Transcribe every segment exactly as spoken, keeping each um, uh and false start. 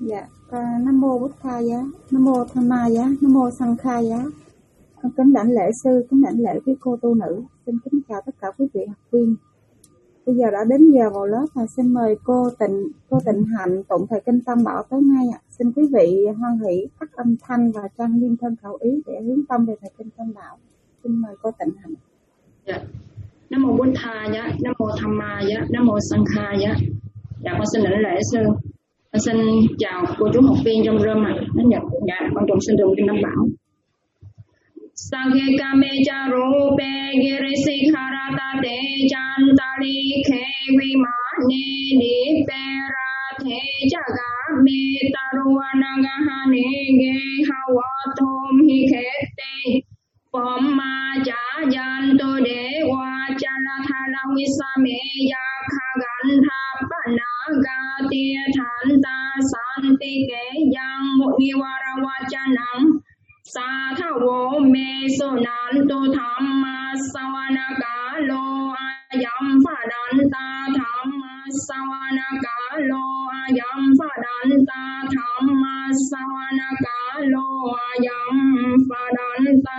Dạ, con Nam mô Bụt Thầy giá, Nam mô Tham Ma giá, Nam mô Sang Khai giá. Con kính đảnh lễ sư, kính đảnh lễ quý cô tu nữ. Xin kính chào tất cả quý vị học viên. Bây giờ đã đến giờ vào lớp và xin mời cô Tịnh, cô Tịnh Hạnh tụng thời kinh Tam Bảo tới ngay ạ. Xin quý vị hoan hỷ tắt âm thanh và trang nghiêm thân khẩu ý để hướng tâm về thời kinh Tam Bảo. Xin mời cô Tịnh Hạnh. Dạ. Nam mô Bụt Thầy giá, Nam mô Tham Ma giá, Nam mô Sang Khai giá. Dạ con xin đảnh lễ sư. Con xin chào cô chú học viên trong room ạ. Dạ con tụng xin tụng kinh Tam Bảo. Sage kame charu pe girisi kharata te chantali khe vimane di pera the jaga me taruanaga hane ge hawatom hi khete pomma cha janto de wa chala thala visame ya khagan tha panaga tia thanta santi ke yang mudivara vachanam sa tha vô me so nan tu tham ma sawana ka lo ayam pha dan ta tham ma sawana ka lo ayam pha dan ta tham ma sawana ka lo ayam pha dan ta.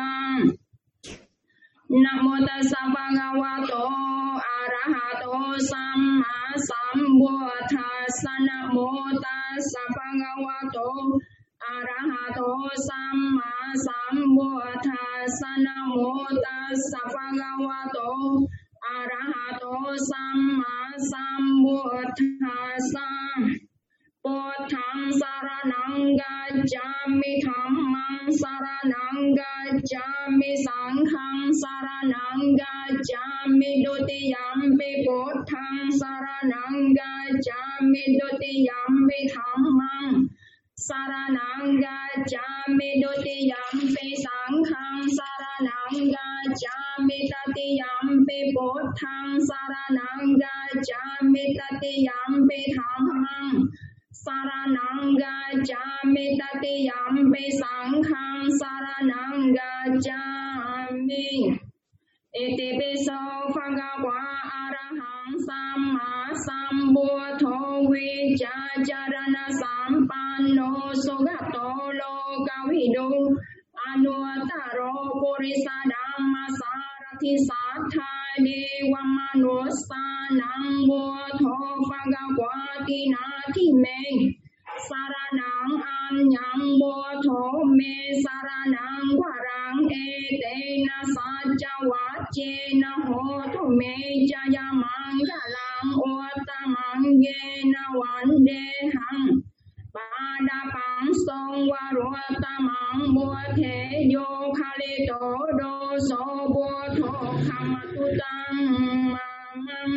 Namo tassa bhagavato arahato samma sambuddhassa. Namo tassa bhagavato arahato samma sambuddhassa. Namo tassa bhagavato arahato samma sambuddhassa. Buddhang saranang gacchami, dhammang saranang gacchami, sanghang saranang gacchami, dutiyampi buddhang saranang gacchami, dutiyampi dhammang saranang gacchami, dutiyampi sanghang saranang gacchami, tatiyampi buddhang saranang gacchami, tatiyampi dhammang saranang gacchami, tatiyampi sanghang saranang gacchami. Iti piso bhagava arahang samma sambuddho vichacharana sampanno sugato lokavidu anuttaro purisa dhamma sarathi sattha devamanussanang buddho bhagavati nati me saranang anyang buddho me saranang varang etena sajja vachena hotu me jaya mangalang uttamang yena vandehang padapang song varuttamang buddhe yo khalito doso buddho khamatutang mamang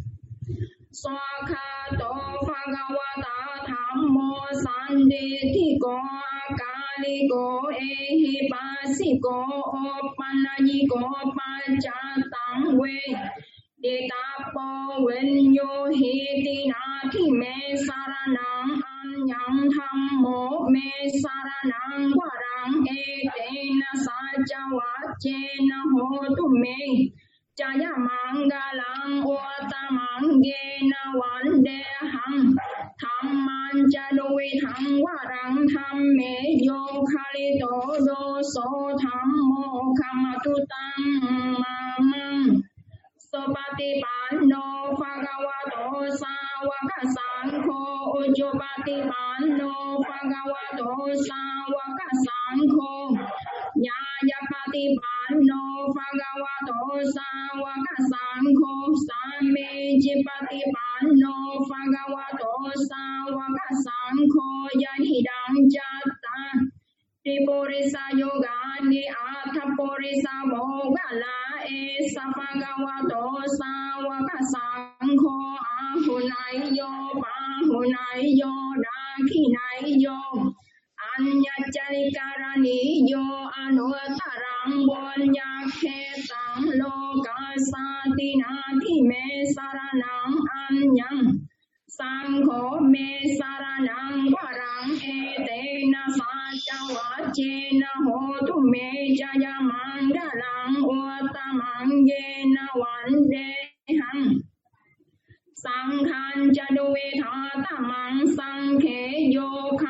swakhato bhagavata dhammo sandithiko akaliko ehipasiko oppanayiko pachatang ve ditapo vinyo hiti nati me saranang anyang dhammo me saranang varang etena sajja vachena hotu me jaya mangalang uttamang yena vandehang dhamman jaduvithang varang dhamme yo khalito doso dhammo khamatutang mamang Sopatipanno bhagavato sāvaka saṅkho ujjopatipanno bhagavato sāvaka saṅkho nyājapatipanno bhagavato sāvaka saṅkho sammejjipatipanno bhagavato sāvaka saṅkho yahidam jatta tripurisa yogani atthapurisa mogala esa bhagavato sāvaka saṅkho ahunayyo pahunayyo dakhinayyo anyacarikaraniyo anuttarang bunyakhetang lokasatinati me saranang anyang saṅkho me saranang varang etena sajja vachena hotu me jaya mangalang uttamang yena vandehang saṅghang jaduvitha tamang saṅkhe yo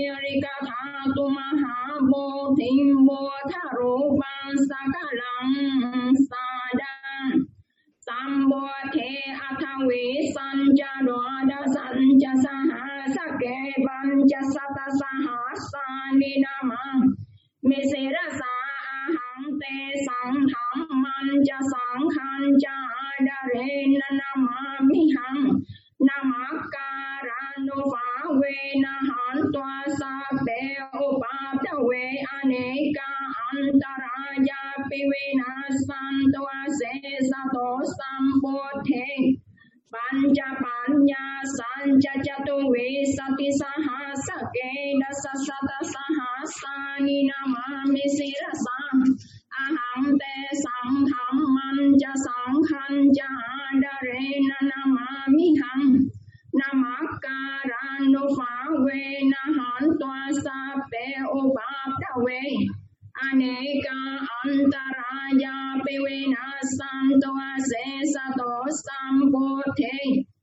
rika tha tu maha bo thim bo tha ru ban sakalang sadang sambo the athawi sanja doa sanja saha sake banja sata saha sani nama mesera sa ahang te sang tham manja sang khanja dare nama mihang namakaranu phá ve na han toa sa pe upa ta ve aneka antaraya pi ve na san toa se sa to sampo the panja panya sanja chatu ve sati saha sake dasa sata saha sani namami sirasa aham te sang tham manja sang khanja dare namami hang namakaranu phá ve na han toa sa pe upa ta ve aneka antaraya pi ve na san toa se sa to sampo the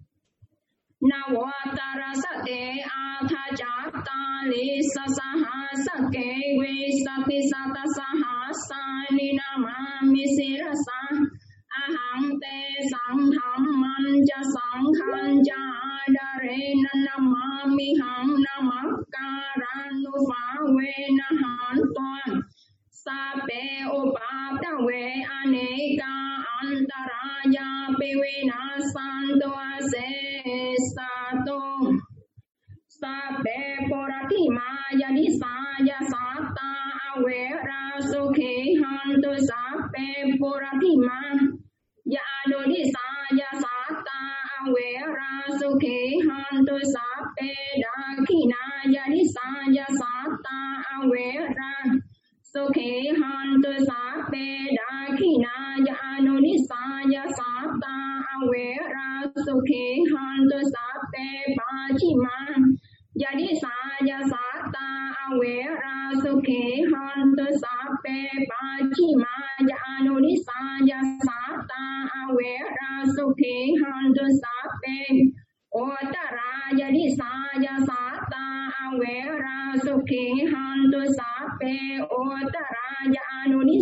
Nawatara sate atha jata li sasaha sake ve sati sata saha sani namami sirasa aham te sang tham manja sang khanja dare namami hang namakaranu phá ve na han toa sa pe upa ta ve aneka antaraya pi ve na san toa se sato sa pe porati maya ni saya sata awera sukhi hantu sa pe porati ma ya do ni saya sata awera sukhi hantu sa pe dakhina ya ni saya sata awera sukhi hantu sa pe dakhina ya no ni saya sata awera sukhi hantu sa pe pachima jadi saya sata awera sukhi hantu sa pe pachima ya no ni saya sata awera sukhi hantu sa pe otara jadi saya sata awera sukhi hantu sa pe otara ya no ni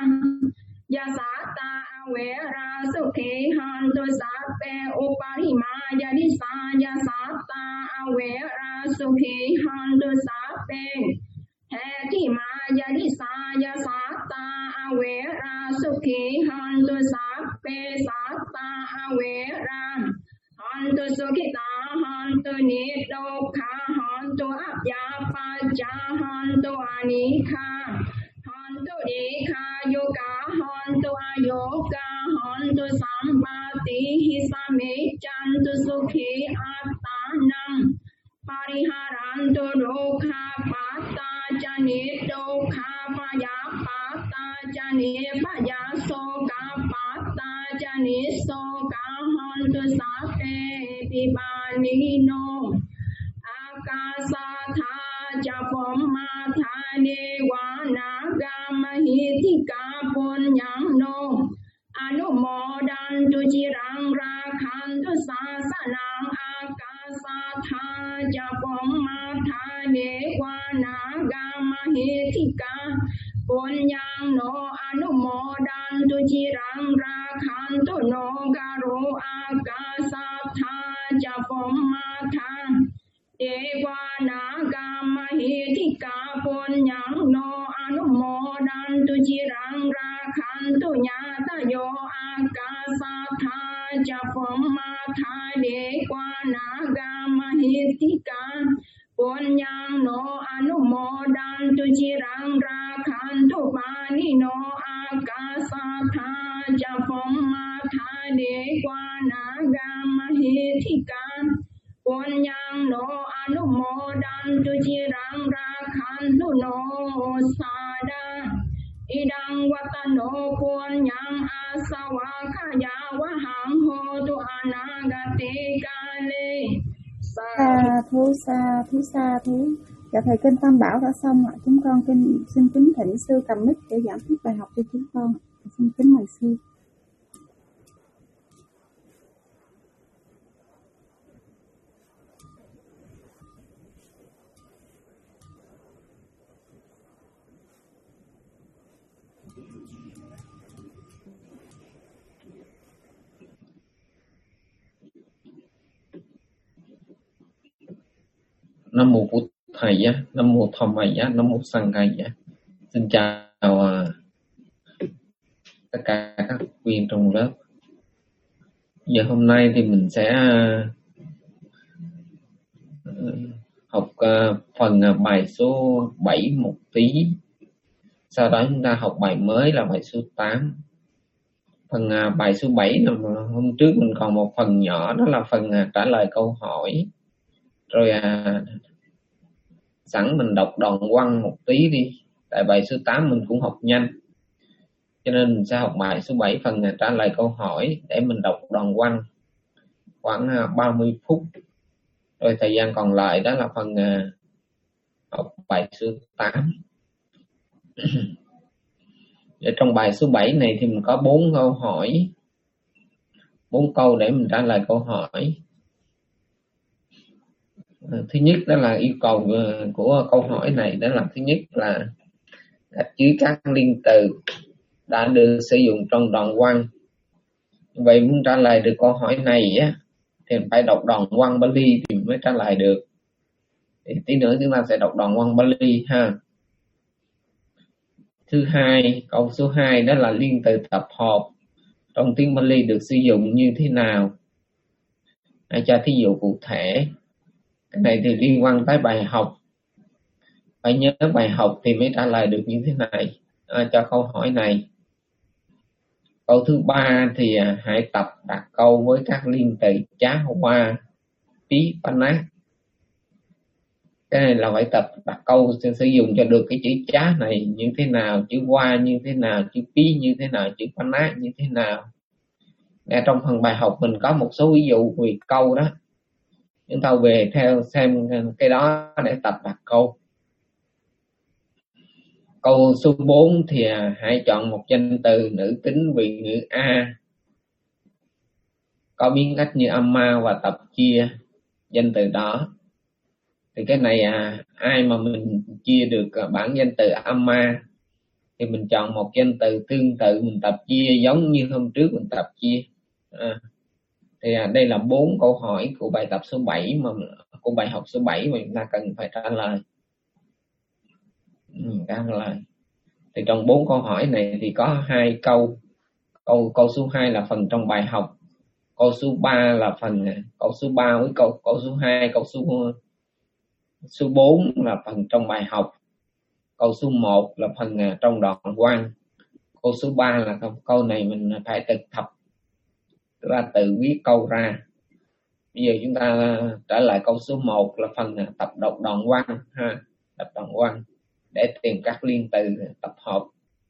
ya sata awera sukhi hantu sa pe uparima jadi saya sata awera sukhi hantu sa pe hetima jadi saya sata awera sukhi hantu sa pe sata awera hantu sukhita hantu nidokha hantu apyapaja hantu anikha hantu dikha yoga hantu ayoga hantu sampati hisame chantu sukhi attanam pariharantu dukha pata jani dukha paya pata jani paya soka pata jani soka hantu sate pibanino akasatha japoma thane wanaga mahitika punyang no anumodantu cirang rakhantu sasanang akasatha japoma thane wanaga mahitika punyang no anumodantu cirang rakhantu no garo akasatha japoma thane Dewana Mahitika punyang no anumodantu cirang rakhantu nyata yo akasatha japommatha dewana mahitika punyang no anumodantu cirang rakhantu pani no akasatha japommatha dewana mahitika punyang no anumodantu cirang rakhantu no sada idang watano punyang asawakaya wahang hotu anagate kale sa thú sa thú sa thú. Dạ thầy, kinh Tam Bảo đã xong ạ. Chúng con kinh xin kính thỉnh sư cầm mic để giảng tiếp bài học cho chúng con. Xin kính mời sư. Nam mô Bụt Thầy giá, Nam mô Tham Mày giá, Nam mô Sang Thầy giá. Xin chào uh, tất cả các viên trong lớp. Giờ hôm nay thì mình sẽ uh, học uh, phần uh, bài số bảy một tí. Sau đó chúng ta học bài mới là bài số tám. Phần uh, bài số bảy là hôm trước mình còn một phần nhỏ, đó là phần uh, trả lời câu hỏi. Rồi uh, sẵn mình đọc đoạn văn một tí đi, tại bài số tám mình cũng học nhanh, cho nên mình sẽ học bài số bảy phần trả lời câu hỏi để mình đọc đoạn văn khoảng ba mươi phút, rồi thời gian còn lại đó là phần học bài số tám. Ở trong bài số bảy này thì mình có bốn câu hỏi, bốn câu để mình trả lời câu hỏi. Thứ nhất đó là yêu cầu của câu hỏi này, đó là thứ nhất là gạch dưới các liên từ đã được sử dụng trong đoạn văn. Vậy muốn trả lời được câu hỏi này á, thì phải đọc đoạn văn Bali thì mới trả lời được. Thì tí nữa chúng ta sẽ đọc đoạn văn Bali ha. Thứ hai, câu số hai đó là liên từ tập hợp trong tiếng Bali được sử dụng như thế nào? Hãy cho thí dụ cụ thể. Cái này thì liên quan tới bài học, phải nhớ bài học thì mới trả lời được như thế này. À, cho câu hỏi này. Câu thứ ba thì à, hãy tập đặt câu với các liên từ chá hoa, pí, paná. Cái này là phải tập đặt câu sử dụng cho được cái chữ chá này như thế nào, chữ hoa như thế nào, chữ pí như thế nào, chữ paná như thế nào. Nghe trong phần bài học mình có một số ví dụ về câu đó. Chúng ta về theo xem cái đó để tập đặt câu. Câu số bốn thì hãy chọn một danh từ nữ tính vị ngữ A có biến cách như amma và tập chia danh từ đó. Thì cái này à, ai mà mình chia được bản danh từ amma thì mình chọn một danh từ tương tự mình tập chia giống như hôm trước mình tập chia. À, thì à, đây là bốn câu hỏi của bài tập số bảy mà của bài học số bảy mà chúng ta cần phải trả lời. Ừ, trả lời. Thì trong bốn câu hỏi này thì có hai câu. Câu câu số hai là phần trong bài học. Câu số ba là phần câu số ba với câu câu số hai, câu số số bốn là phần trong bài học. Câu số một là phần trong đoạn văn. Câu số ba là câu, câu này mình phải thực tập, tức là tự viết câu ra. Bây giờ chúng ta trả lời câu số một là phần tập đọc đoạn văn ha, đọc đoạn văn để tìm các liên từ tập hợp.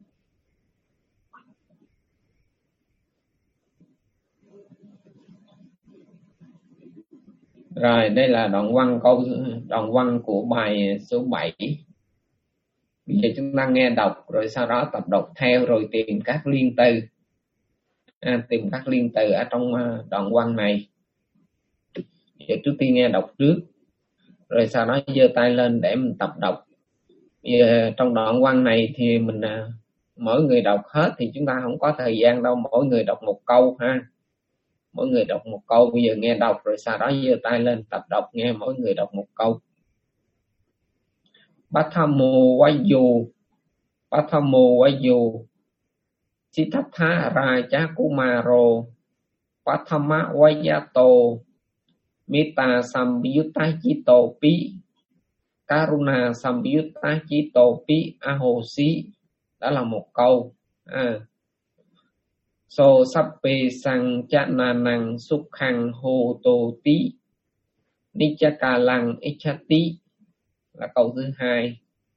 Rồi đây là đoạn văn câu đoạn văn của bài số bảy. Bây giờ chúng ta nghe đọc rồi sau đó tập đọc theo rồi tìm các liên từ. À, tìm các liên từ ở trong đoạn văn này. Giờ trước tiên nghe đọc trước rồi sau đó giơ tay lên để mình tập đọc. Giờ, trong đoạn văn này thì mình mỗi người đọc hết thì chúng ta không có thời gian đâu, mỗi người đọc một câu ha. Mỗi người đọc một câu. Bây giờ nghe đọc rồi sau đó giơ tay lên tập đọc, nghe mỗi người đọc một câu. Patamo Vayu Patamo Vayu Siddhartha Raja Kumaro Patama Vayato Metta Samyutta Chito Pi Karuna Samyutta Chito Pi Ahosi. Đó là một câu. À. So sappe sang chananang sukhang hoto ti nichakalang ichati là câu thứ hai.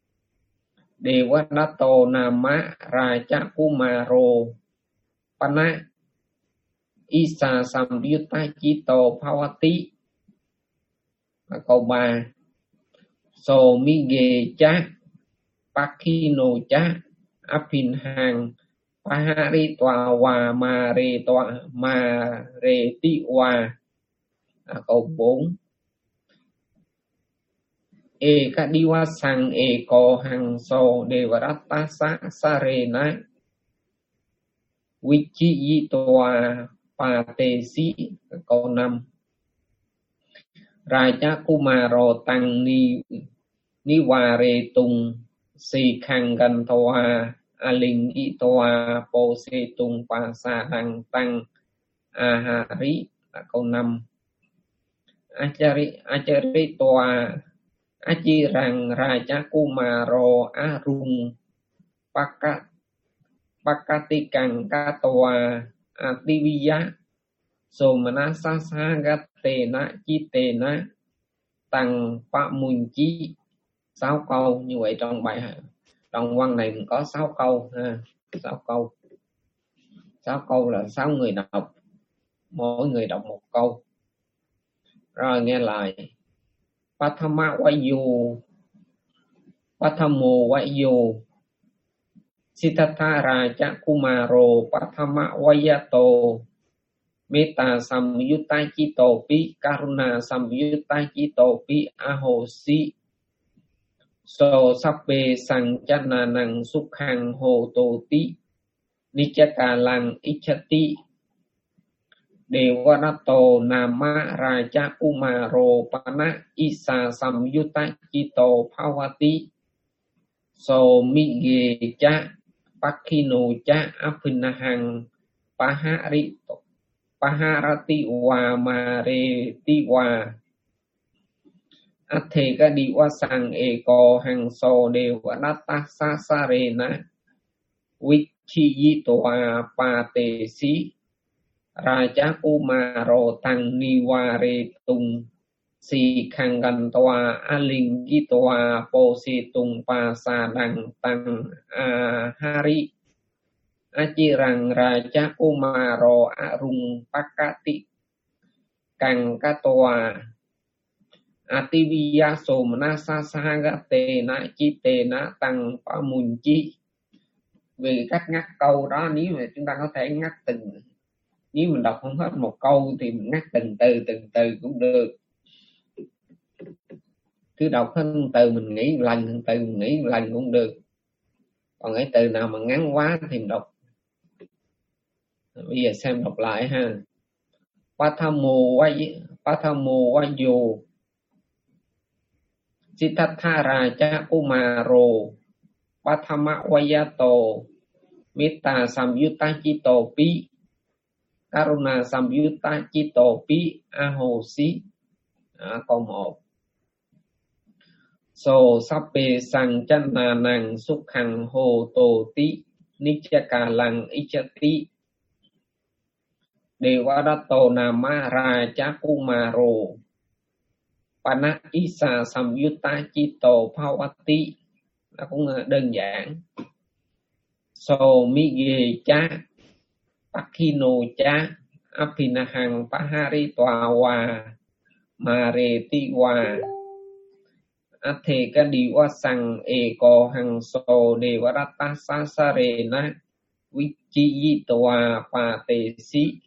Devadato nama raja kumaro pana isa samyutta chito bhavati là câu ba. So mige cha pakino cha apinhang pahari toa wa ma re toa ma re ti wa là câu bốn. E ka diwa sang e ko hang so devaratta sa sarena vichi toa pa te si câu năm. Raja Kumaro Tăng Ni Niware Tung Si Khang Gan Toa Aling Itoa Po Se Tung Pa Sa Đăng Tăng Ahari là câu năm. Achari Achari Toa Achi Rang Raja Kumaro Arung Pakat Pakatikang Katoa Ativiya Somana Sasagatena Chitena Tăng Pa Mun Chi. Sáu câu như vậy trong bài trong văn này có sáu câu ha, sáu câu. Sáu câu là sáu người đọc, mỗi người đọc một câu. Rồi nghe lại. Pathama Vayu Pathamo Vayu Siddhartha Raja Kumaro Pathama Vayato Metta Samyutta Chito Pi Karuna Samyutta Chito Pi Ahosi So Sabbe Sanchana Nang Sukhang Hototi Nichakalang Ichati Devarato Nama Raja Kumaro Pana Isa Samyutta Chito Bhavati So Mige Cha Pakhino Cha Aphinahang Paharito Paharati Wa Mareti Wa Atheka Diwa Sang Eko Hang So Devarata Sasarena Vichiyitoa Patesi Raja Kumaro Tăng Niware Tung Si Khang Gan Toa Alingitoa Po Se Tung Pa Sa Đăng Tăng Ahari Achirang Raja Kumaro Arung Pakati Kang Katoa Ativiya Somana Sasagatena Chitena Tăng Pa Mun Chi. Về cách ngắt câu đó, nếu mà chúng ta có thể ngắt từng, nếu mình đọc không hết một câu thì mình ngắt từng từ từng từ cũng được. Cứ đọc hết một từ mình nghĩ một lần, từng từ mình nghĩ một lần cũng được. Còn cái từ nào mà ngắn quá thì mình đọc. Bây giờ xem đọc lại ha. Pathamo Vayu Siddhartha Raja Kumaro Pathama Vayato Metta Samyutta Chito Pi Karuna Samyutta Chito Pi Ahosi. À, câu một. So Sabbe Sanchana Nang Sukhang Hototi Nichakalang Ichati Devarato Nama Raja Kumaro Pana Isa Samyutta Chito Bhavati. Nó cũng đơn giản. So Mige Cha Pakhino Cha Aphinahang Paharitoa Wa Mareti Wa Atheka Diwa Sang Eko Hang So Devarata Sasarena Vichiyitoa Patesi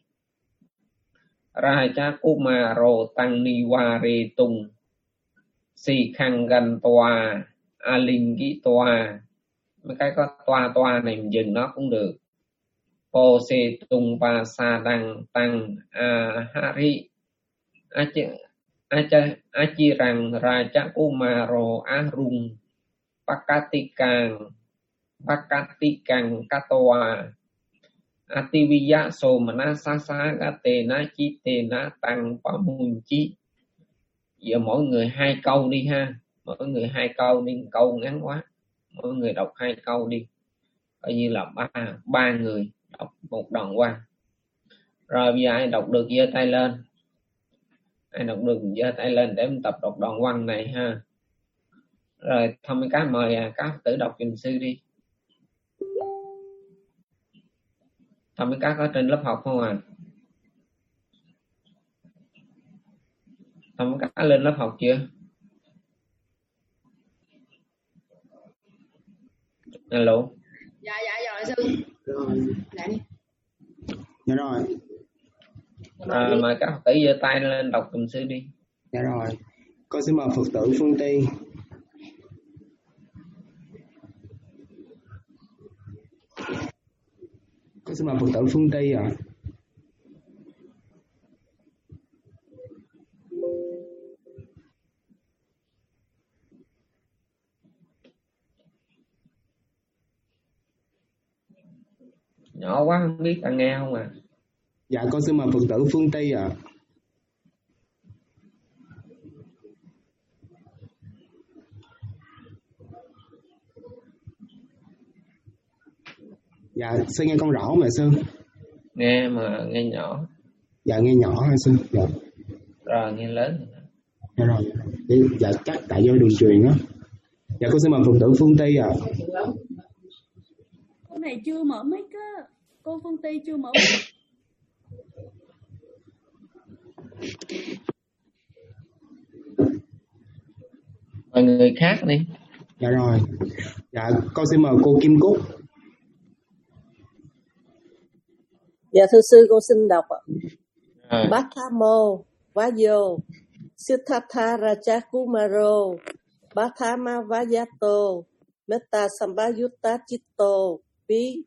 Raja Kumaro Tăng Niware Tung Si Khang Gan Toa Alingi Toa. Mấy cái có toa toa này mình dừng nó cũng được. Po Se Tung Pa Sa Đăng Tăng Ahari Achirang Raja Kumaro Arung Pakatikang Pakatikang Katoa Ativiya Somana Sasagatena Chitena Tăng Pa Mun Chi. Giờ mỗi người hai câu đi ha. Mỗi người hai câu đi, câu ngắn quá. Mỗi người đọc hai câu đi. Coi như là ba, ba người đọc một đoạn văn. Rồi bây giờ ai đọc được giơ tay lên. Ai đọc được giơ tay lên để mình tập đọc đoạn văn này ha. Rồi thông mấy cái mời các tử đọc giùm sư đi. Thông mấy cái có trên lớp học không à? Thông mấy cái lên lớp học chưa? Alo. Dạ dạ rồi sư. Rồi. Dạ đi. Dạ rồi. À, mời các Phật tử giơ tay lên đọc cùng sư đi. Dạ rồi. Con xin mời Phật tử Phương Tiên. Con xin mời Phật tử Phương Ti ạ. À. Nhỏ quá không biết ta nghe không à? Dạ con xin mời Phật tử Phương Tây ạ. Dạ sư nghe con rõ không ạ sư? Nghe mà nghe nhỏ. Dạ nghe nhỏ hả sư? Dạ. Rồi nghe lớn. Dạ rồi. Dạ chắc tại do đường truyền á. Dạ con xin mời Phật tử Phương Tây ạ. Cô này chưa mở mic á. Cô Phương Tây chưa mở mic. Mời người khác đi. Dạ rồi. Dạ con xin mời cô Kim Cúc. Dạ thưa sư, con xin đọc ạ. À. Bhattamo Vayo Siddhartha Raja Kumaro Bhattama Vayato Metta Sambayutta Chitto Bi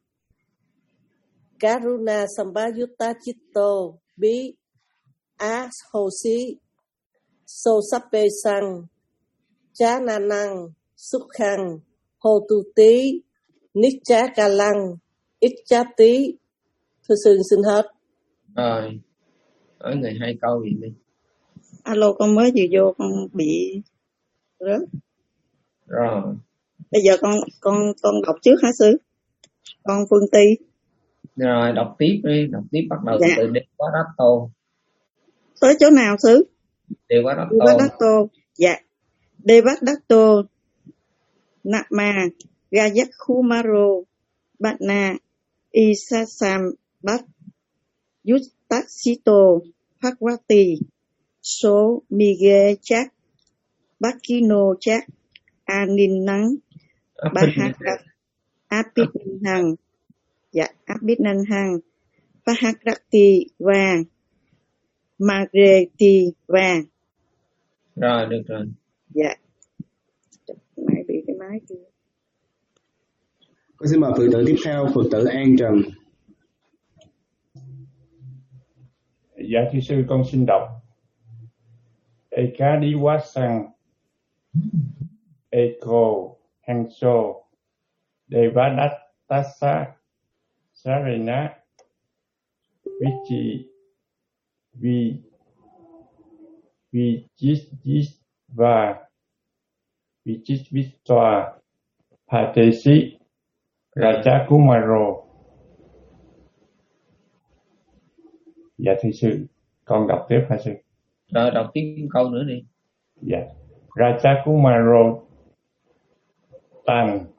Karuna Sambayutta Chitto Bi Ahosi Sosape Sang Chananang Sukhang Hotuti Nichakalang Ichati. Thưa sư xin hết. Rồi, nói người hai câu gì đi. Alo, con mới vừa vô con bị rớt. Rồi. Bây giờ con con con đọc trước hả sư? Con Phương Ty. Rồi đọc tiếp đi, đọc tiếp bắt đầu Dạ. từ Devadatta. Tới chỗ nào sư? Devadatta. Devadatta. Dạ. Devadatta Nama Gayakumaro Batna Isasam Bat Yuttaksito Bhagwati So Mige Chak Bakino Chak Aninang Bahakat Apitnang. Dạ, Apitnang Bahakrati và Magreti và. Rồi được rồi. Dạ. Máy bị cái máy kia. Con xin mời Phật tử tiếp theo, Phật tử An Trần. Dạ thưa sư, con xin đọc. Ekadiwasang Eko Hangso Devadattasa Sarena Vichi Vi Vijisva Vijisvitva Patesi Raja Kumaro. Dạ thưa sư, con đọc tiếp hả sư? Rồi đọc tiếp câu nữa đi. Dạ. Raja Kumaro Tan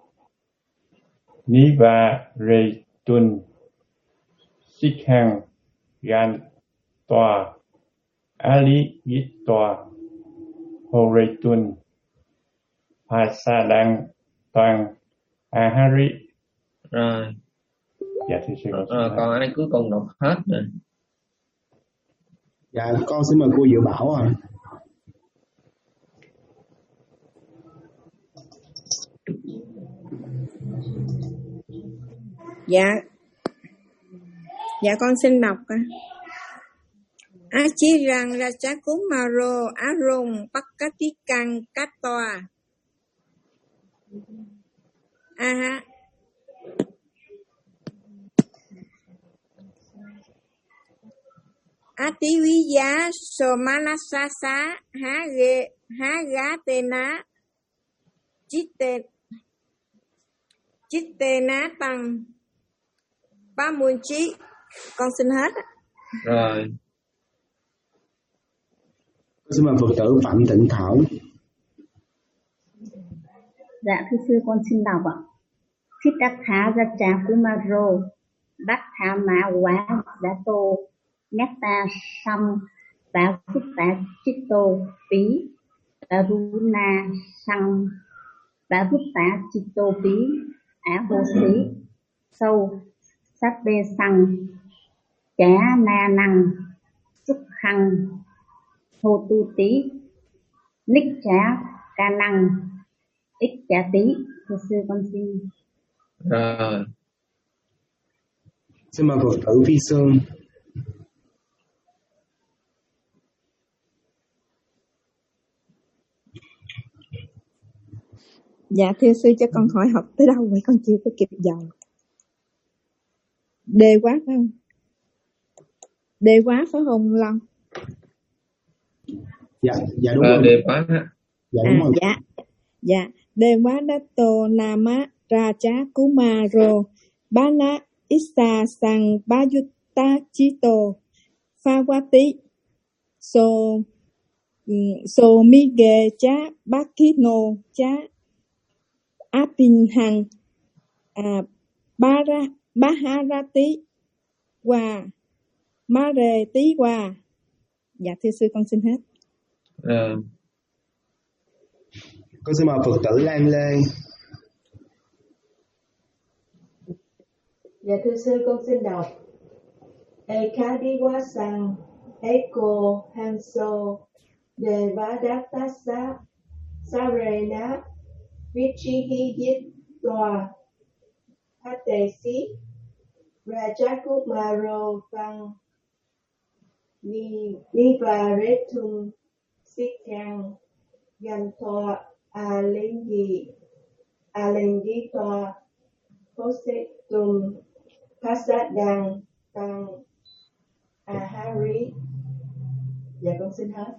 Niva Retun Sikhang Gan Toa Ali Gittoa Horetun Pasadang Toàn Ahari. Rồi. Dạ thưa sư. Rồi còn ai cuối cùng đọc hết rồi. Dạ con xin mời cô Diệu Bảo ạ. À. Dạ. Dạ con xin đọc. Achirang Rajakumaro Arung Pakatikan Katoa. Aha. Ativiya Somanasasa Hage Hagatena Chitte Chittena Tăng Pamunchi. Con xin hết. Rồi. Con xin mời Phật tử Phạm Tịnh Thảo. Dạ thưa sư, con xin đọc ạ. Siddhartha Raja Kumaro Bhattama Vayato Metta Sam Bhavutta Chitto Pi Karuna Sang Bhavutta Chitto Pi Ahosi Sâu Sát Bê Sang Chá Na Năng Xúc Hăng Hô Tu Tí Ních Chá Ca Năng Ích Chá Tí. Thưa sư con xin. Rồi. Xin mời Phật tử Phi Sơn. Dạ thưa sư, cho con hỏi học tới đâu vậy, con chưa có kịp dòng. Đề quá phải không? Đề quá phải không Long? Dạ, dạ đúng Ờ, rồi. đề quá ha. Dạ đúng À rồi. dạ. Dạ. Đề quá Dato Nama Raja Kumaro Bana Issa Sang Bayutta Chito Phawati So So Mige Cha Bakino Cha Apinhan à, Bara Baharati Wa Mare Tí Wa. Dạ thưa sư con xin hết. Ờ, Con xin mời Phật tử Lan Lê. Dạ thưa sư con xin đọc. Ekadiwa sang Eko Hanso Devadattasa Sarena Vichihi Yitwa Atesi Rajakumaro Tăng Nivaretum Sikhang Yanto Alengi Alengito Posetum Pasadang Tăng Ahari. Dạ con xin hết.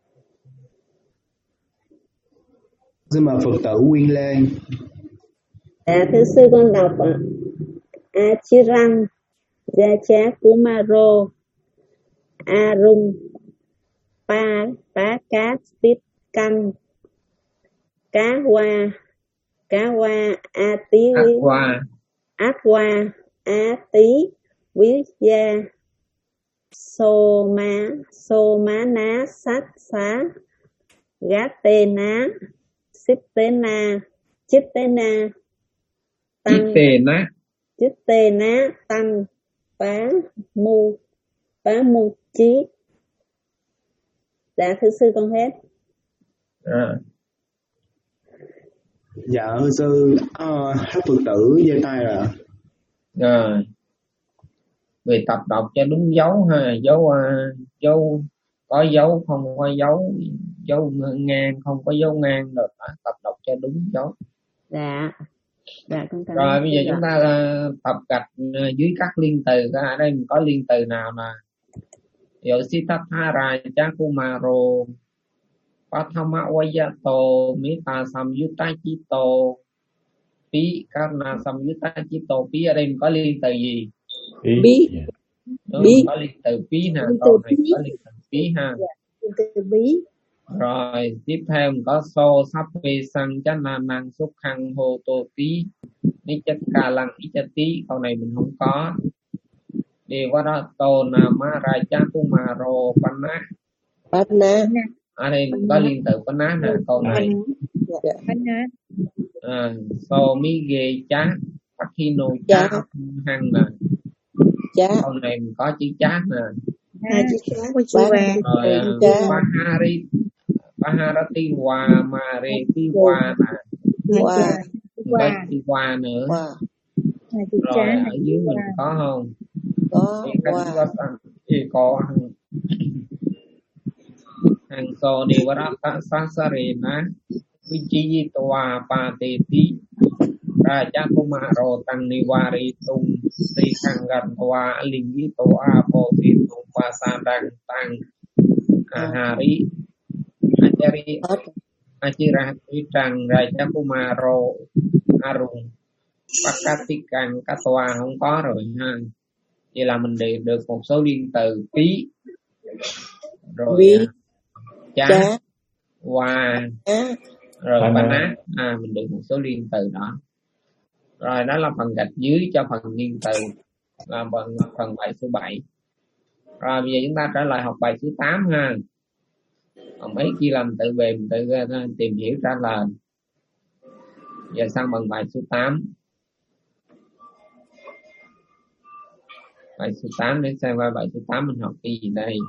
Xin mời Phật tử Quyên Lê. Dạ thưa sư con đọc ạ. Achirang Jacha Kumaro Arung Pa Pa Cá Spit Căng Cá Hoa Cá Hoa A Tí Aqua. Aqua A Tí Quý Gia Sô Má Sô Má Ná Sát Xá Gát Tê Ná Xích Tê Na Chích Tê Na Chích Tăng tê ná. Chích Tê Ná Tăng Pá Mu Pá Mu Chí. Dạ thưa sư con hết. À, Dạ sư, uh, hát Phật tử giơ tay rồi ạ. rồi. Về tập đọc cho đúng dấu ha, dấu uh, dấu có dấu không có dấu, dấu ngang không có dấu ngang, rồi tập đọc cho đúng dấu. Dạ. Dạ con cảm Rồi ơn bây sư giờ ạ. chúng ta uh, tập gạch uh, dưới các liên từ. Ở đây mình có liên từ nào nè? Yositatha Raja Kumaro Pathama Vayato Mita Samyutta Chito Pi Karna Samyutta Chito Pi. Ở đây mình có liên từ gì? Bí. Đúng, Bí. có liên từ Pi nè, Liên từ câu này bí. có liên từ Pi ha. Dạ. Liên từ bí. Rồi tiếp theo mình có So Sappe Sang Chana Nang Súc Khang Hô Tô Tí Nichaka Lăng Ichati. Câu này mình không có. Devarato Nama Raja Kumaro Panna. Panna. Ở đây mình có liên từ Panna nè. Câu này Dạ. Panna. à, So Mige Chá Pakino Chá. Chá Hăng nè. Chá. Câu này mình có chữ chá nè. Hai chữ chá của chữ Ba- Hoa. Rồi à, Chá. Bahari Baharati Wa Mare Ti Wa nè. Hai Hoa. chữ Có Hoa. chữ Wa nữa. Hoa. Hai chữ Rồi chá. ở Hai chữ dưới mình Hoa. có không? Có Thì các Hoa. có tăng thì có hàng hàng so đi vào đó ta sa sa re na vichi toa pa te ti Raja Kumaro tăng ni wari tung si khang gan toa linh vi toa po si tung pa sa đăng tăng ahari achari Hết. achira trăng Raja Kumaro arung pakatikan katwa không có rồi ha. Vậy là mình để được một số liên từ Pí, rồi Bí. à, Chá, Chá. Hoa, Chá. rồi Panna. Panna. À, mình được một số liên từ đó. Rồi đó là phần gạch dưới cho phần liên từ, là phần, phần bài số bảy. Rồi bây giờ chúng ta trở lại học bài số tám ha. Còn mấy chia làm tự về mình tự uh, tìm hiểu trả lời. Giờ sang bằng bài số tám. Bài số tám để xem qua bài số tám mình học cái gì đây.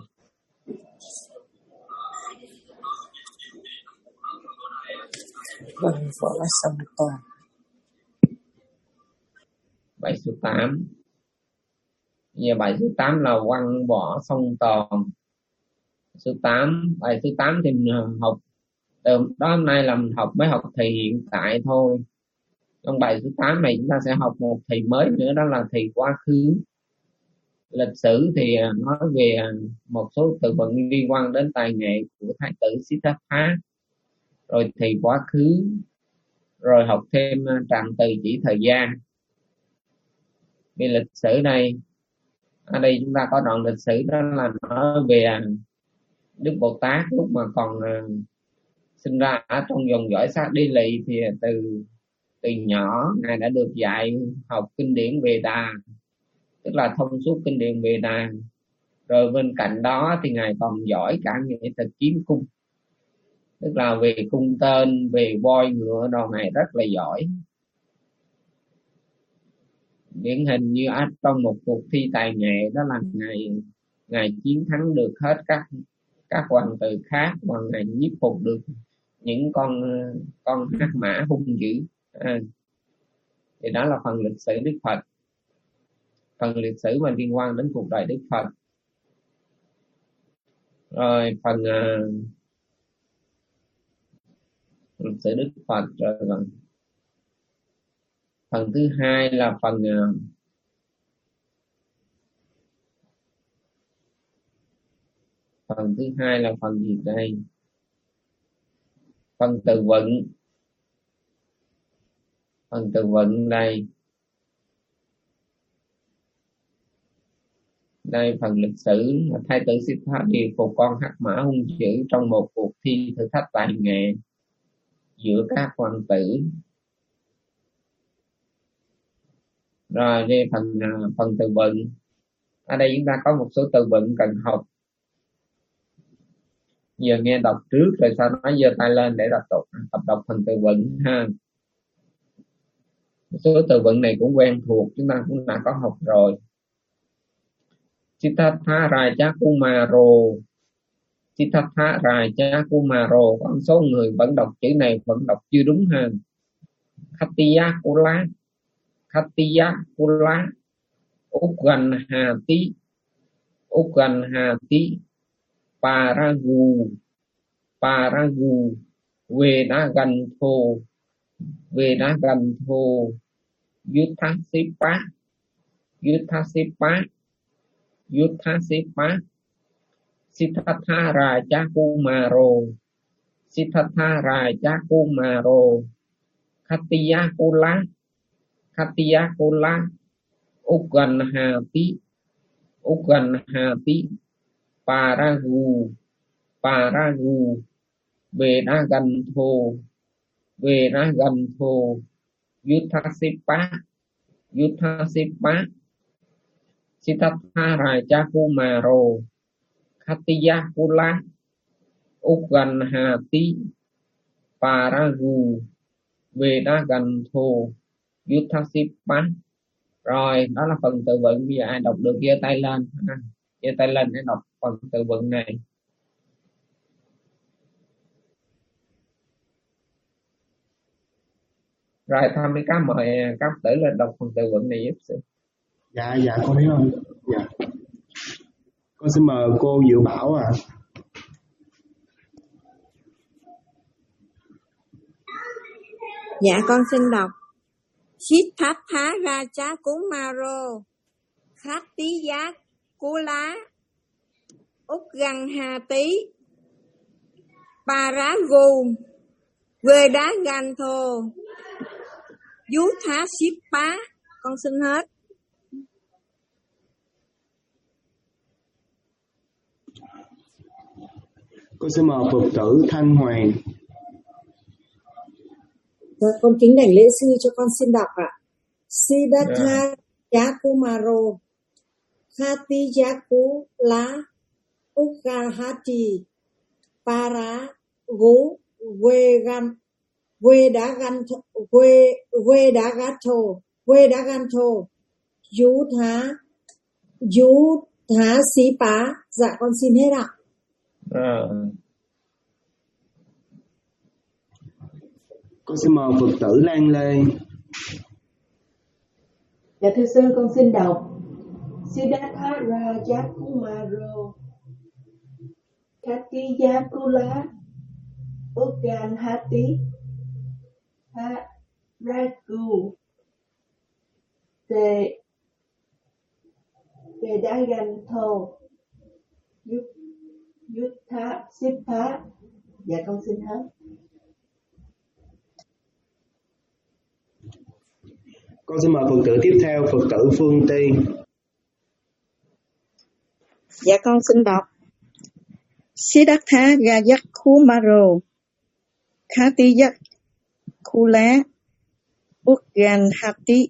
Vâng, phổ là sông toàn. Bài số tám. Giờ bài số tám là quăng bỏ sông toàn. Số tám, bài số tám thì mình học từ đó hôm nay là mình học mới học thì hiện tại thôi. Trong bài thứ tám này chúng ta sẽ học một thì mới nữa, đó là thì quá khứ. Lịch sử thì nói về một số từ vựng liên quan đến tài nghệ của Thái tử Siddhartha. Rồi thì quá khứ, rồi học thêm trạng từ chỉ thời gian. Về lịch sử này, ở đây chúng ta có đoạn lịch sử đó là nói về Đức Bồ Tát lúc mà còn sinh ra ở trong dòng dõi xác Đi Lị, thì từ từ nhỏ ngài đã được dạy học kinh điển Veda, tức là thông suốt kinh điển Veda. Rồi bên cạnh đó thì ngài còn giỏi cả nghệ thuật kiếm cung, tức là về cung tên, về voi ngựa đồ ngài rất là giỏi. Điển hình như ở trong một cuộc thi tài nghệ đó là ngài ngài chiến thắng được hết các các hoàng tử khác, và ngài nhiếp phục được những con con hắc mã hung dữ. À, thì đó là phần lịch sử Đức Phật, phần lịch sử mà liên quan đến cuộc đời Đức Phật. Rồi phần uh, lịch sử Đức Phật rồi, rồi. Phần thứ hai là phần uh, phần thứ hai là phần gì đây? Phần từ vựng. Phần từ vựng đây. Đây phần lịch sử, Thái tử Siddhartha đi phục con hắc mã hung dữ trong một cuộc thi thử thách tài nghệ giữa các hoàng tử. Rồi đây phần phần từ vựng. Ở đây chúng ta có một số từ vựng cần học. Giờ nghe đọc trước rồi sau đó giơ tay lên để đọc đọc, tập đọc phần từ vựng ha. Một số từ vựng này cũng quen thuộc, chúng ta cũng đã có học rồi. Siddhartha Raja Kumaro. Siddhartha Raja Kumaro, có một số người vẫn đọc chữ này vẫn đọc chưa đúng ha. Khatiya Kula, Khatiya Kula, Uganhati, Uganhati, Paragu, Paragu, Vedagantho, Vedagantho, Yuthasipa, Yuthasipa, Yuthasipa, Siddhartha Raja Kumaro, Siddhartha Raja Kumaro, Khatiya Kula, Khatiya Kula, Uganhati, Uganhati, Paragu, Paragu, Vedagantho, Vedagantho, Yuthasipa, Yuthasipa, Siddhartha Raja Kumaro, Khatiya Kula, Uganhati, Paragu, Vedagantho, Yuthasipa. Rồi đó là phần từ vựng. Bây giờ ai đọc được giơ tay lên, giơ tay lên để đọc phần từ vựng này. Rồi tham mấy cá mời các tử lên đọc phần từ vựng này giúp sự. Dạ dạ con biết không? Dạ. Con xin mời cô Diệu Bảo ạ. À. Dạ con xin đọc. Siddhartha Raja Kumaro, Khatiya Kula, Uganhati, Paragu, Vedagantho, Yuthasipa. Con xin hết. Con xin mời Phật tử Thanh Hoàng. Dạ, con kính đảnh lễ sư cho con xin đọc ạ. Siddhartha Raja Kumaro, Khatiya Kula, Uganhati, Paragu, Vedagantho, Vedagantho, Vedagantho, Yutha, Yuthasipa. Dạ con xin hết ạ. À. Con xin mời Phật tử Lan Lê. Dạ thưa sư, con xin đọc. Siddhartha Raja Kumaro, Khatiya Kula, Uganhati, Ragu Te Vedagantho Yutha Sipha. Dạ con xin hết. Con xin mời Phật tử tiếp theo, Phật tử Phương Tiên. Dạ con xin đọc. Siddhartha Gayakumaro Khatiyak Kula Udganhati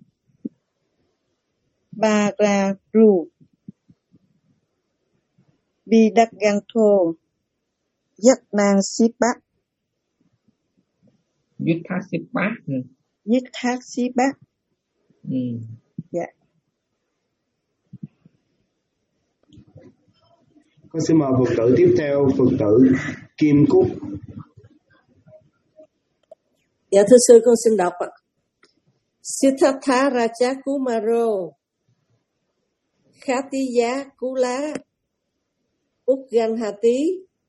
Bararu Vidagantho Yatnasipa Yutthasipa. Yitthasipa. Ừ. Dạ. Con xin mời Phật tử tiếp theo, Phật tử Kim Cúc. Dạ thưa sư, con xin đọc ạ. Siddhartha Rajakumaro Khatiya Kula Udganhati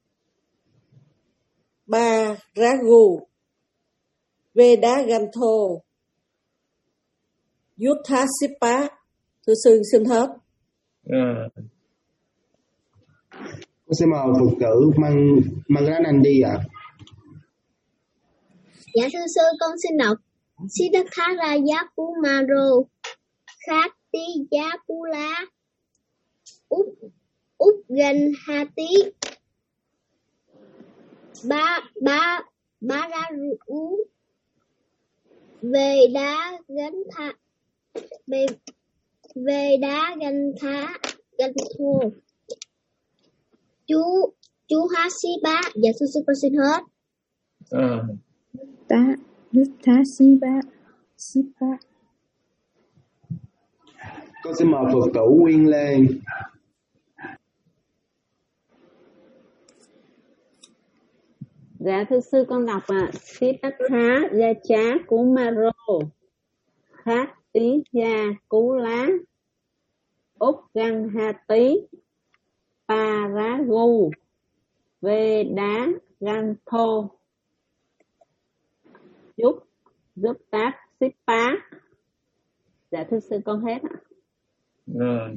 Baragu Vedagantho Yutthasipa. Thưa sư xin hết. À. Con xin mời Phật tử Mang Mangaranandi ạ. À. Dạ thưa sư, con xin đọc. Siddhartha Rajakumaro Khatiyakula Udganhati Ba Ba Bararu Vedagantha Vedagantha Gantho chú chú Hasiba. Dạ thưa sư, con xin hết. À. Ta Yutthasipa Sipa. Con xin mời Phật tử Nguyên Lê. Dạ thưa sư, con đọc ạ. À. Siddhartha Rajakumaro Khatiyakula Udganhati Baragu Vedagantho giúp giúp tác Sipa. Dạ thưa sư, con hết ạ. Rồi.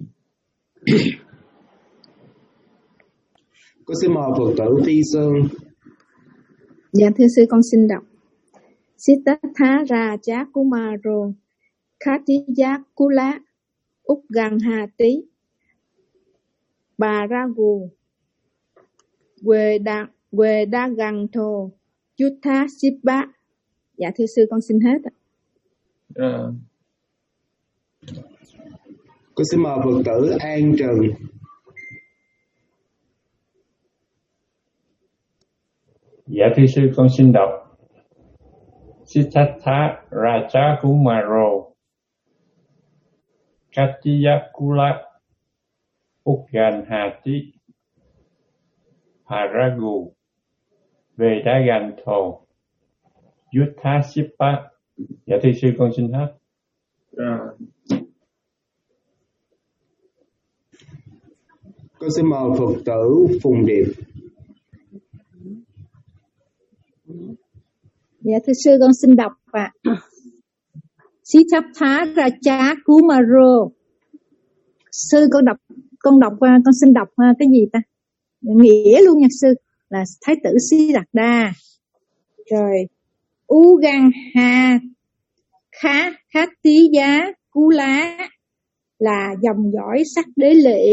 Con xin mời Phật tử Thi Sơn. Dạ thưa sư, con xin đọc. Siddhartha Rajakumaro Khatiyakula Udganhati Baragu Vedagantho Yutthasipa. Dạ thưa sư, con xin hết ạ. À. Con xin mời Phật tử An Trần. Dạ thưa sư, con xin đọc. Siddhartha Rajakumaro Khatiyakula Udganhati Baragu Vedagantho Yutthasipa. Dạ thưa sư, con xin hết. Rồi. Con xin mời Phật tử Phùng Điệp. Dạ thưa sư, con xin đọc ạ. À. Siddhartha Rajakumaro. Sư con đọc con đọc con xin đọc cái gì ta? Nghĩa luôn nha sư, là thái tử Siddhartha. Rồi Udganha Khá Khatiyakula là dòng dõi sắc đế lệ.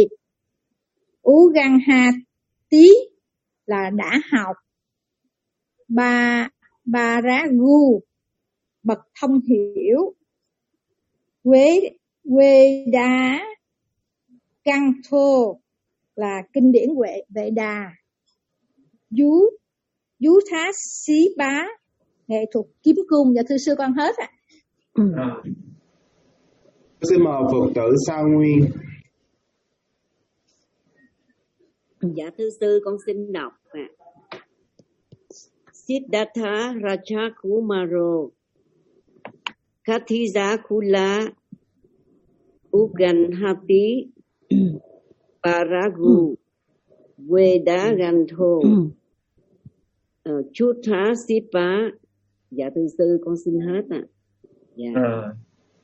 Udganhati là đã học. Ba Baragu bậc thông hiểu. Quế Quê Đá Gantho là kinh điển Huệ Vệ Đà. Dú Dú Thá Xí Bá nghệ thuật kiếm cung. Dạ thưa sư, con hết ạ. À. À. Xin mời Phật tử Sao Nguyên. Dạ thưa sư, con xin đọc ạ. À. Siddhartha Rajakumaro Khatiyakula Udganhati Baragu Vedagantho Yutthasipa. Dạ thưa sư, con xin hết ạ. À. Dạ. À.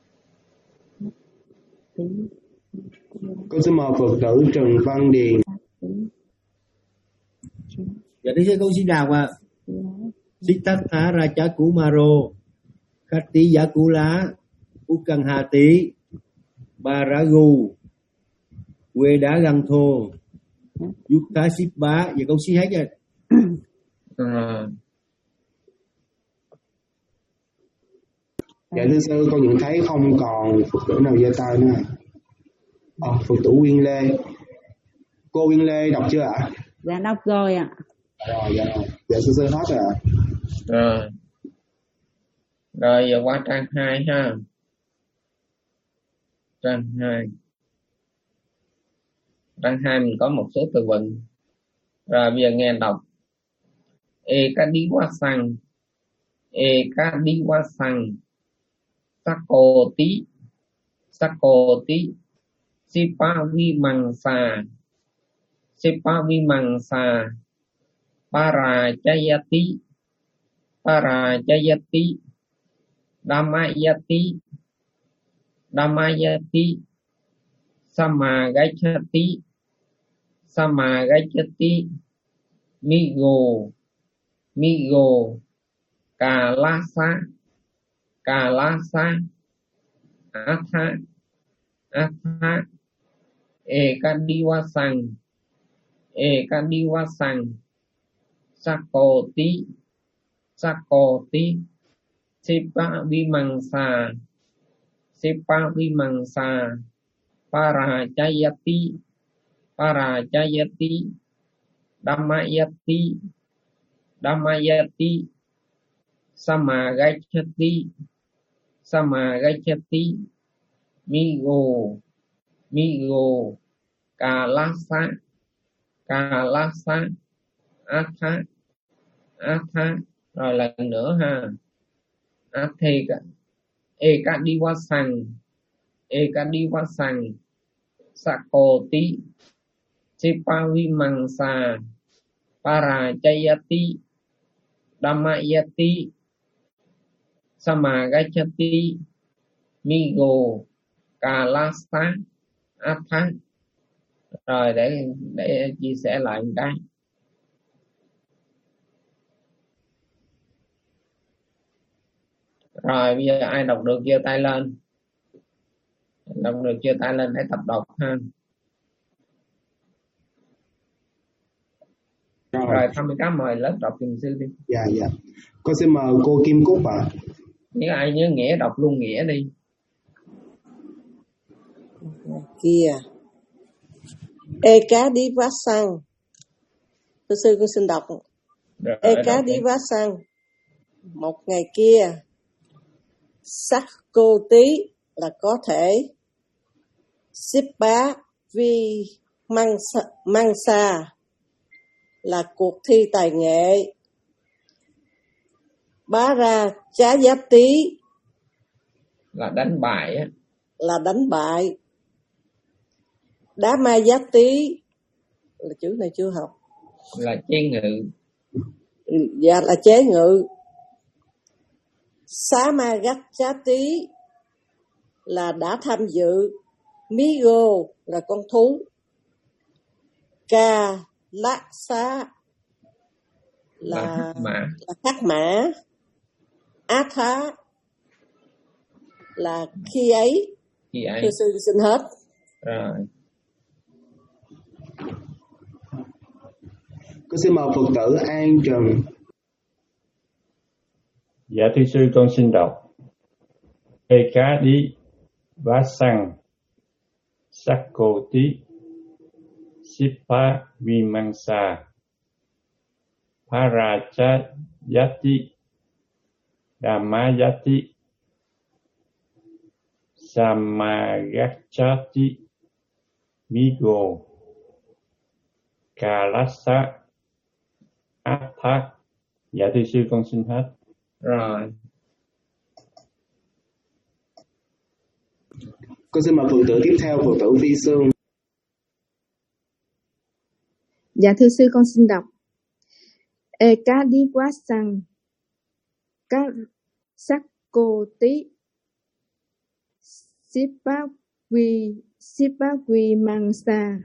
Con xin mời Phật tử Trần Văn Điền. Dạ thưa sư con xin đọc ạ. Siddhartha Raja Kumaro Khati Yakula Ukkanhati Baragu Queda Gantho Yukta Sippa. Dạ con xin hết rồi. À. Dạ thưa sư, con nhận thấy không còn Phật tử nào giơ tay nữa. À, Phật tử Nguyên Lê. Cô Nguyên Lê đọc chưa ạ? Dạ đọc rồi ạ. Rồi, dạ rồi. Dạ sư sư hết rồi ạ. Rồi. Rồi giờ qua trang hai ha. Trang hai. Trang hai mình có một số từ vựng. Rồi bây giờ nghe đọc. Ekadiwasang. Ekadiwasang. Sakoti. Sakoti. Sipavimangsa. Sipavimangsa. Parajayati. Parajayati. Dhammayati. Dhammayati. Samagachati. Samagachati. Migo. Migo. Kalasa. Kalasa. Atha. Atha. Ekadiwasang. Ekadiwasang. Sakoti. Sakoti. Sipavimangsa. Sipavimangsa. Parajayati. Parajayati. Dhammayati. Dhammayati. Samagachati. Samagachati. Migo. Migo. Kalasa. Kalasa. Atha. Atha. Rồi lần nữa ha. Atheka. Ekadiwasang. Ekadiwasang. Sakoti. Sipavimangsa. Parajayati. Dhammayati. Samagachati. Migo. Kalasa. Atha. Rồi để để chia sẻ lại một cái. Rồi bây giờ ai đọc được giơ tay lên. Đọc được giơ tay lên để tập đọc ha. Rồi, Rồi thăm cá mời lớp đọc trường sư đi. dạ dạ. Con xin mời cô Kim Cúc ạ. À. Nếu ai nhớ nghĩa đọc luôn nghĩa đi. Kia. Ekadiwasang. Thưa sư con xin đọc. Ekadiwasang. Một ngày kia. Sakoti là có thể. Sippa vi mangsa, mangsa là cuộc thi tài nghệ. Bá ra chá giáp tí là đánh bại á. Là đánh bại. Đá ma giáp tí là chữ này chưa học. Là chế ngự. Dạ là chế ngự. Xá ma gắt chá tí là đã tham dự. Migo là con thú. Ca lát xá là, là khắc mã. Là khắc mã. Á thá là khi ấy. Khi ấy. Thưa sư xin hết. Rồi. Con xin mời Phật tử An Trần. Dạ thưa sư con xin đọc. Ekadiwasang. Sakoti. Sipavimangsa. Parajayati. Dhammayati. Samagachati. Migo. Kalasa. Atha. Dạ thưa sư con xin hết. Rồi. Con xin mời Phật tử tiếp theo, Phật tử Vi Sương. Dạ thưa sư con xin đọc. Ekadiwasang. Sakoti. Sipavi Sipavi Mangsa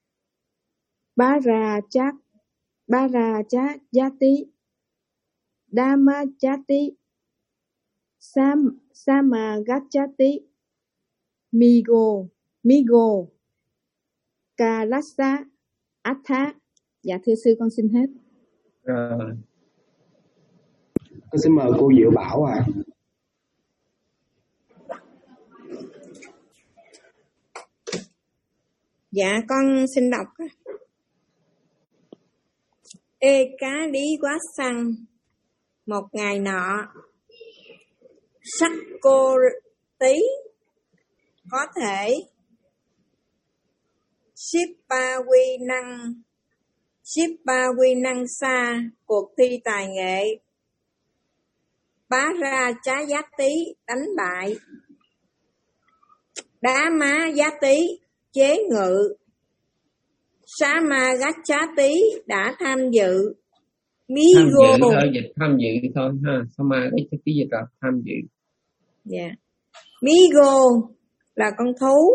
Barajat Barajati Dhammajati Sam Samagachati Migo Migo Kalasa Atha. Dạ thưa sư con xin hết. Rồi. Con xin mời cô Diệu Bảo ạ. À. Dạ con xin đọc. Ê cá đi quá xăng. Một ngày nọ, sắc cô tí có thể Shippa quy năng Shippa quy năng xa cuộc thi tài nghệ Bá ra chá giá tí đánh bại Đá má giá tí chế ngự Sá ma gách chá tí đã tham dự Migo tham dự thôi, dịch tham dự thôi ha. Sá ma gách chá tí dịch là tham dự. Dạ. Yeah. Migo là con thú,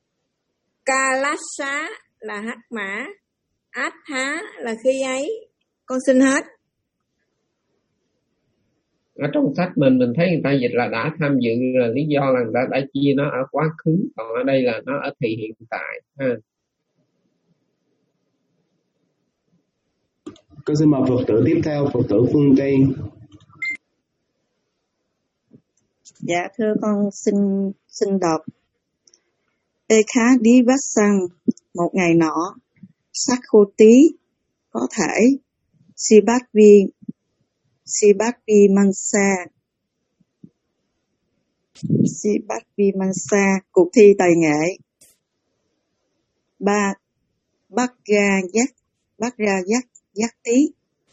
Kalasa là hắc mã, Atha là khi ấy. Con xin hết. Ở trong sách mình mình thấy người ta dịch là đã tham dự, là lý do là người ta đã chia nó ở quá khứ, còn ở đây là nó ở thì hiện tại ha. Con xin mời Phật tử tiếp theo, Phật tử Phương Tiên. Dạ thưa con xin xin đọc. Ê khá đi vát sang một ngày nọ, sắc khô tí có thể si bát vi si bát vi mang sa si bát vi mang sa cuộc thi tài nghệ ba bát ga giác bát ra giác giác tí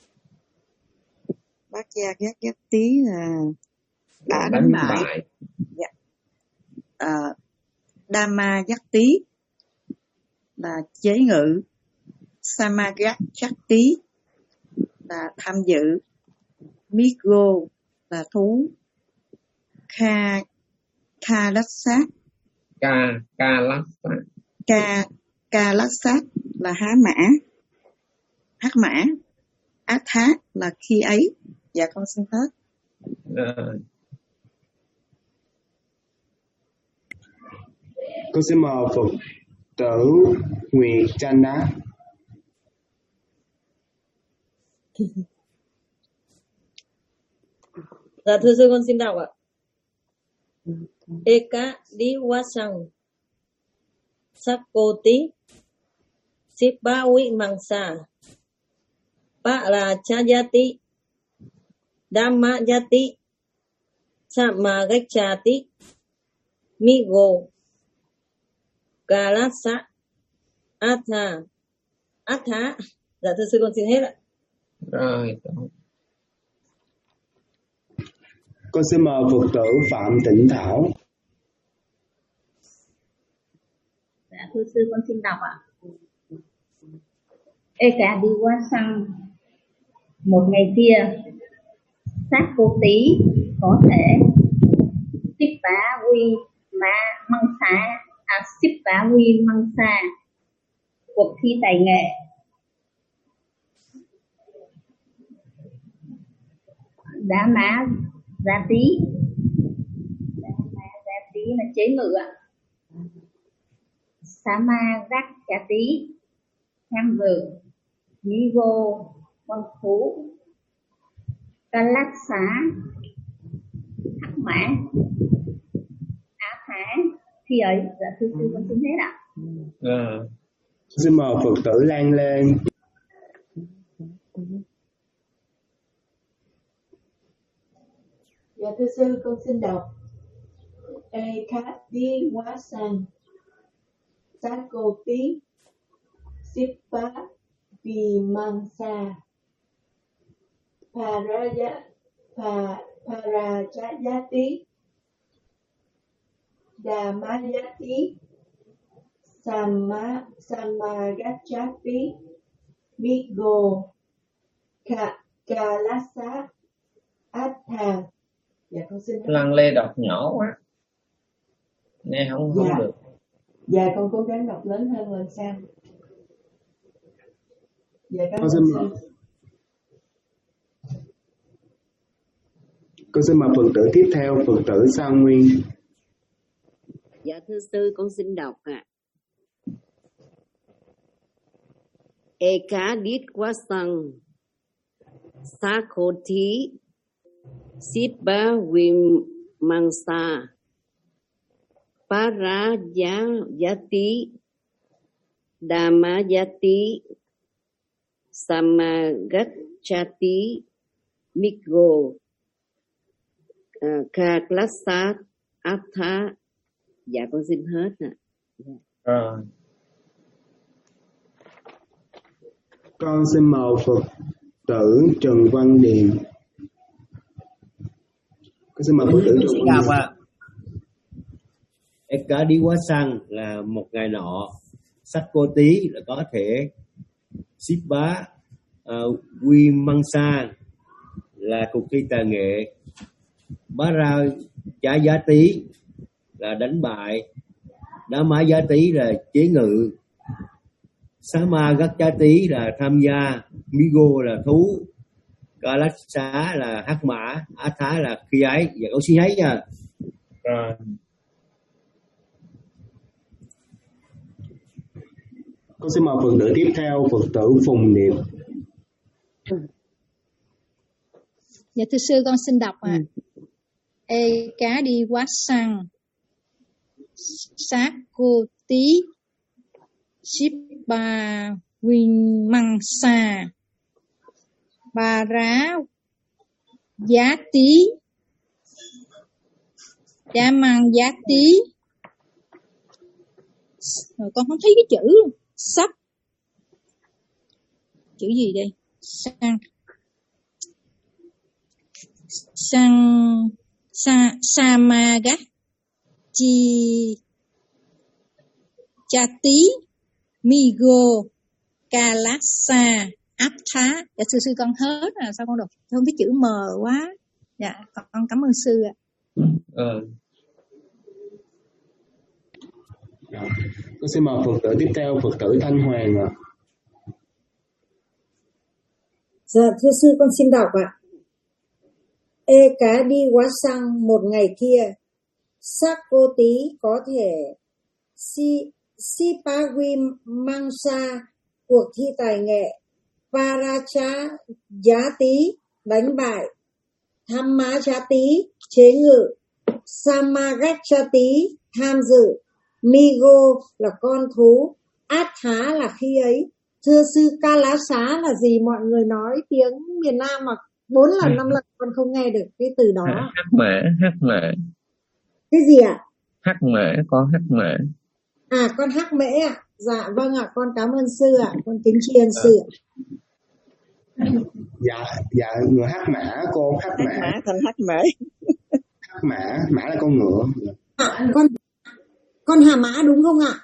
bát ra giác giác tí là đã đánh bại. Dạ. À, Dhamma giác tí là chế ngự, Samagat giác tí là tham dự, Migo là thú, Ka Ka lát sát Ka Ka lát sát Ka Ka lát sát là há mã, hắc mã, Atha là khi ấy. Dạ con xin hết. Rồi. Con xin mời Phật tử Nguyệt Chanh Đá. Dạ thưa sư con xin đọc ạ. Eka đi wasang sakoti sipawi mangsa parajati dhammajati samagachati migo kalasa atha atha. Dạ thưa sư con xin hết ạ. Rồi. Con xin mời Phật tử Phạm Tịnh Thảo. Dạ thưa sư con xin đọc ạ. Ê cả đi qua xăng một ngày kia, sát cô tí có thể xích bá quy má măng xá à xích bá quy măng xa cuộc thi tài nghệ đá má giá tí, đá má giá tí là chế ngự ạ. Sama gác giá tí tham dự, Migo con thú, Kalasa hắc mã, Á Thái khi ấy. Dạ thưa sư con xin hết ạ. À. Xin mời Phật tử Lan Lên. Dạ thưa sư con xin đọc. Ê khát đi quá sang sát cô tí Sippa vì mang xa Paraya pa Parajayati Dhammayati Sama Samagachati Migo Ka Kalasa Atha. Dạ con xin. Lăng Lê đọc nhỏ quá. nghe không không Dạ. được. Dạ con cố gắng đọc lớn hơn lần sau. Dạ cảm Con ơn xin sư. mời, con xin mời Phật tử tiếp theo, Phật tử Sa Nguyên. Dạ thưa sư, con xin đọc ạ. Eka dit wasang sakoti sitba vimangsa parajayati dhamayati samagachati migo uh, kaklasat atha. Dạ con xin hết ạ. Dạ. Rồi. Con xin mời Phật tử Trần Văn Điền. Con xin mời Phật tử Trần Văn Điền. ạ. Eka đi quá sang là một ngày nọ, sách cô tí là có thể, Sippa uh, Quy Măng Sa là cuộc thi tài nghệ, Bá Ra Chá Giá Tí là đánh bại, Đá Má Giá Tí là chế ngự, Xá Ma Gắt Giá Tí là tham gia, Migo là thú, Kalasa là hắc mã, Á Thá là khi ấy. Dạ con xin thấy nha. Rồi. Con xin mời Phật tử tiếp theo, Phật tử Phùng Điệp. Dạ thưa sư, con xin đọc ạ. À. Ê cá đi quá sang sát cô tí ship ba win măng sa ba rá giá tí giá măng giá tí. Rồi con không thấy cái chữ sắp. Chữ gì đây? Sang sang sa samagat chi chati migo kalasa aptha. Dạ sư sư con hết à, sao con đọc không cái chữ mờ quá. Dạ con cảm ơn sư ạ. Ừ. Con xin mời Phật tử tiếp theo, Phật tử Thanh Hoàng ạ. Dạ thưa sư, con xin đọc ạ. Ê cá đi quá sang một ngày kia, sắc cô tí có thể si si pa quy mang sa cuộc thi tài nghệ, paracha giá tí đánh bại, tham má giá tí chế ngự, samagacha tí tham dự, migo là con thú, át thá là khi ấy. Thưa sư, ca lá xá là gì? Mọi người nói tiếng miền Nam mà bốn lần năm lần con không nghe được cái từ đó. Hắc mã, hắc mã. Cái gì ạ? À? Hắc mã, con hắc mã. À, con hắc mễ ạ. À? Dạ vâng ạ, à, con cảm ơn sư ạ. À. Con kính tri ân sư ạ. Dạ, dạ người hắc mã, cô hắc mã. Hắc mã thành hắc mễ. Hắc mã, mã là con ngựa. À, con con hà mã đúng không ạ?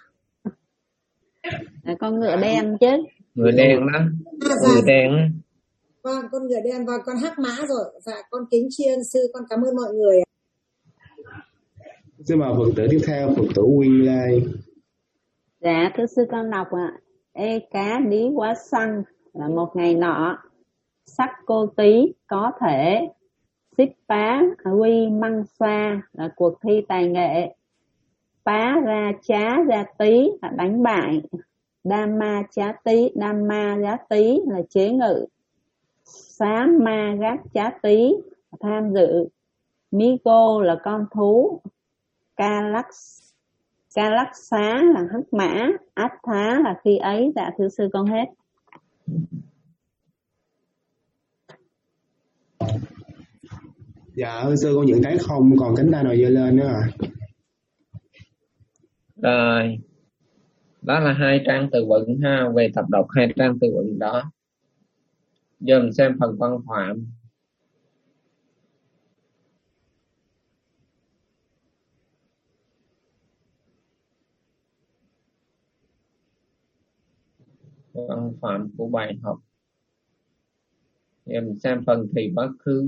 À, con ngựa đen chứ. Ngựa đen đó. À, dạ. Ngựa đen đó. Vâng, con ngựa đen và con hắc mã rồi. Dạ, con kính tri ân sư, con cảm ơn mọi người. Xin mời Phật tử tiếp theo, Phật tử Quyên Lê. Dạ, thưa sư con đọc ạ. À. Ê cá đi quá xăng là một ngày nọ, sắc cô tí có thể, xích pá quy măng xoa là cuộc thi tài nghệ, pá ra chá ra tí là đánh bại, Dhamma chá tí, Dhamma giá tí là chế ngự, xá ma gác chá tí là tham dự, migo là con thú, ca lắc ca lắc xá là hắc mã, át thá là khi ấy. Dạ thưa sư con hết. Dạ thưa sư, con nhận thấy không còn cánh tay nào giơ lên nữa à. Rồi, đó là hai trang từ vựng ha, về tập đọc hai trang từ vựng đó. Giờ mình xem phần văn phạm. Văn phạm của bài học. Giờ mình xem phần thì quá khứ.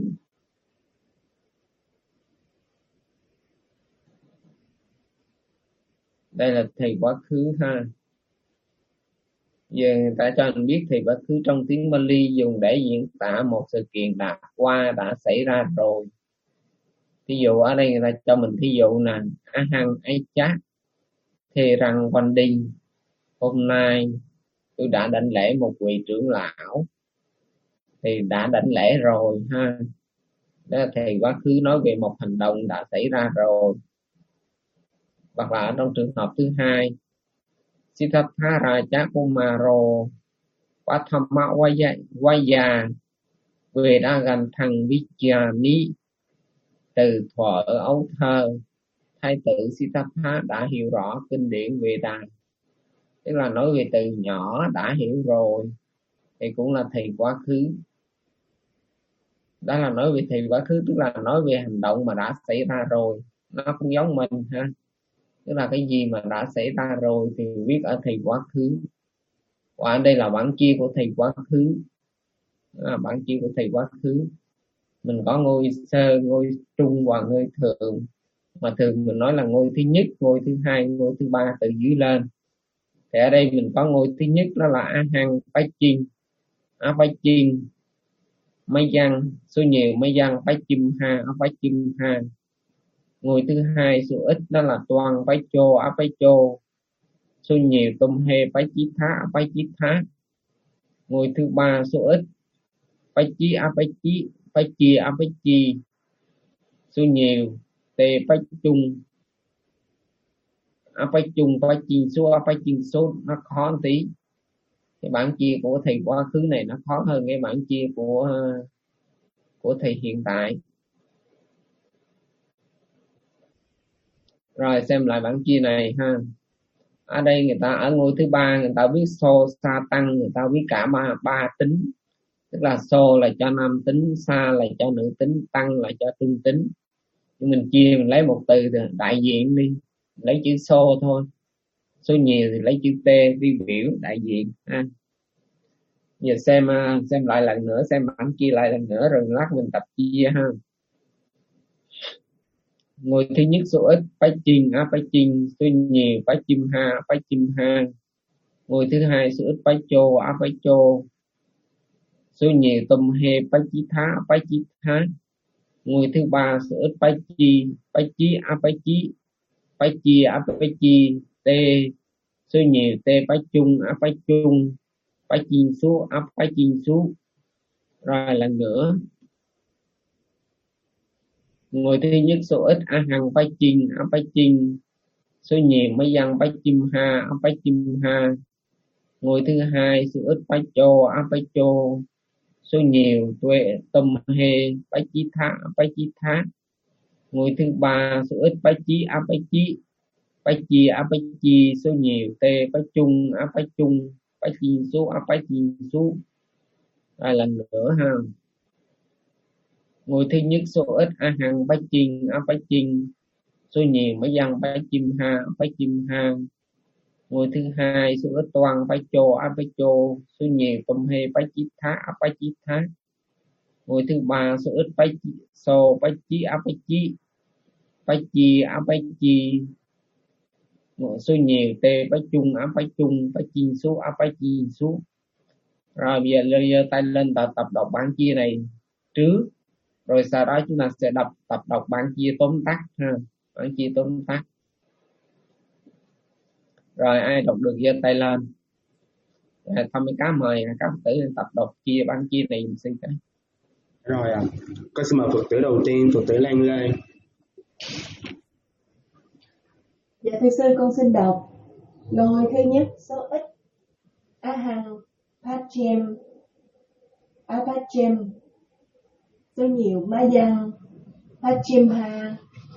Đây là thì quá khứ ha. Giờ người ta cho mình biết thì quá khứ trong tiếng Pali dùng để diễn tả một sự kiện đã qua, đã xảy ra rồi. Ví dụ ở đây người ta cho mình ví dụ nè, ahang ấy chát thề rằng quanh đinh, hôm nay tôi đã đảnh lễ một vị trưởng lão, thì đã đảnh lễ rồi ha. Đó là thì quá khứ nói về một hành động đã xảy ra rồi. Hoặc là ở trong trường hợp thứ hai, Siddhartha Raja Kumaro Pathama Vaya về đã gần thằng Vijayani, từ thuở ở ấu thơ thái tử Siddhartha đã hiểu rõ kinh điển Veda, tức là nói về từ nhỏ đã hiểu rồi, thì cũng là thì quá khứ. Đó là nói về thì quá khứ, tức là nói về hành động mà đã xảy ra rồi. Nó cũng giống mình ha, tức là cái gì mà đã xảy ra rồi thì viết ở thì quá khứ. Và ở đây là bản chia của thì quá khứ. Đó là bản chia của thì quá khứ. Mình có ngôi sơ, ngôi trung và ngôi thượng, mà thường mình nói là ngôi thứ nhất, ngôi thứ hai, ngôi thứ ba từ dưới lên. Thì ở đây mình có ngôi thứ nhất, đó là ahang pachin, apachin mấy văn, số nhiều mấy văn pachim ha, apachim ha. Ngôi thứ hai số ít, đó là toàn pacho, apacho, số nhiều tum he pachitha, apachitha. Ngôi thứ ba số ít, pachi, apachi, pachi, apachi, số nhiều tê pachung, apachung, pachin số, apachin số. Nó khó một tí. Cái bản chia của thầy quá khứ này nó khó hơn cái bản chia của của thầy hiện tại. Rồi xem lại bản chia này ha. Ở đây người ta ở ngôi thứ ba người ta viết so sa tăng, người ta viết cả ba ba tính, tức là so là cho nam tính, sa là cho nữ tính, tăng là cho trung tính. Nhưng mình chia mình lấy một từ đại diện đi, lấy chữ so thôi. Số nhiều thì lấy chữ t vi biểu đại diện ha. Giờ xem xem lại lần nữa, xem bản chia lại lần nữa rồi lát mình tập chia ha. Ngôi thứ nhất số ít pachin, apachin, số nhiều pachim ha, pachim ha. Ngôi thứ hai số ít pacho, apacho, số nhiều tum he pachitha, pachitha. Ngôi thứ ba số ít pachi, pachi, apachi, pachi, apachi, t, số nhiều t pachung, apachung, pachin số, apachin số. Rồi lần nữa. Ngôi thứ nhất số ít ahang pachin, apachin, số nhiều mấy văn pachim ha, apachim ha. Ngôi thứ hai số ít pacho, apacho, số nhiều tuệ tum he pachitha, apachitha. Ngôi thứ ba số ít pachi, apachi, pachi, apachi, số nhiều t pachung, apachung, pachin số, apachin số. Rồi lần nữa ha. Ngôi thứ nhất số ít ahang pachin, apachin, số nhiều mấy văn pachim ha, apachim ha. Ngôi thứ hai số ít toàn pacho, apacho, số nhiều tum he pachitha, apachitha. Ngôi thứ ba số ít pachi, so pachi, apachi, pachi, apachi, số nhiều t pachung, apachung, pachin số, apachin số. Rồi bây giờ giơ tay lên tập tập đọc bản chia này trước, rồi sau đó chúng ta sẽ đọc tập đọc bản chia tóm tắt ha, bản chia tóm tắt. Rồi ai đọc được giơ tay lên. À, thăm mấy cá mời các Phật tử tập đọc chia bản chia này mình xin cái. Rồi à, con xin mời Phật tử đầu tiên, Phật tử Lan Lê. Dạ thưa sư, con xin đọc ngôi thứ nhất số ít ahang pachim, apachim, số nhiều ma văn pachim ha,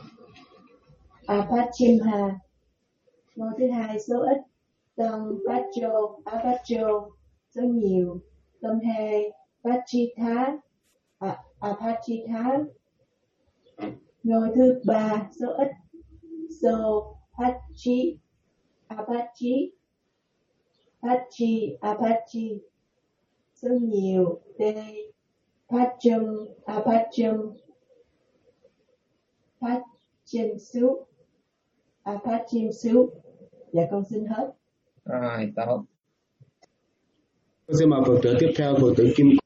apachim ha. Ngôi thứ hai số ít tâm pacho, apacho, số nhiều tâm he pachitha, apachitha. Ngôi thứ ba số ít so pachi, apachi, pachi, apachi, số nhiều te pachum, apachum, pachim su, apachim su. Dạ con xin hết. Rồi, tốt. Con xin mời Phật tử tiếp theo, Phật tử Kim.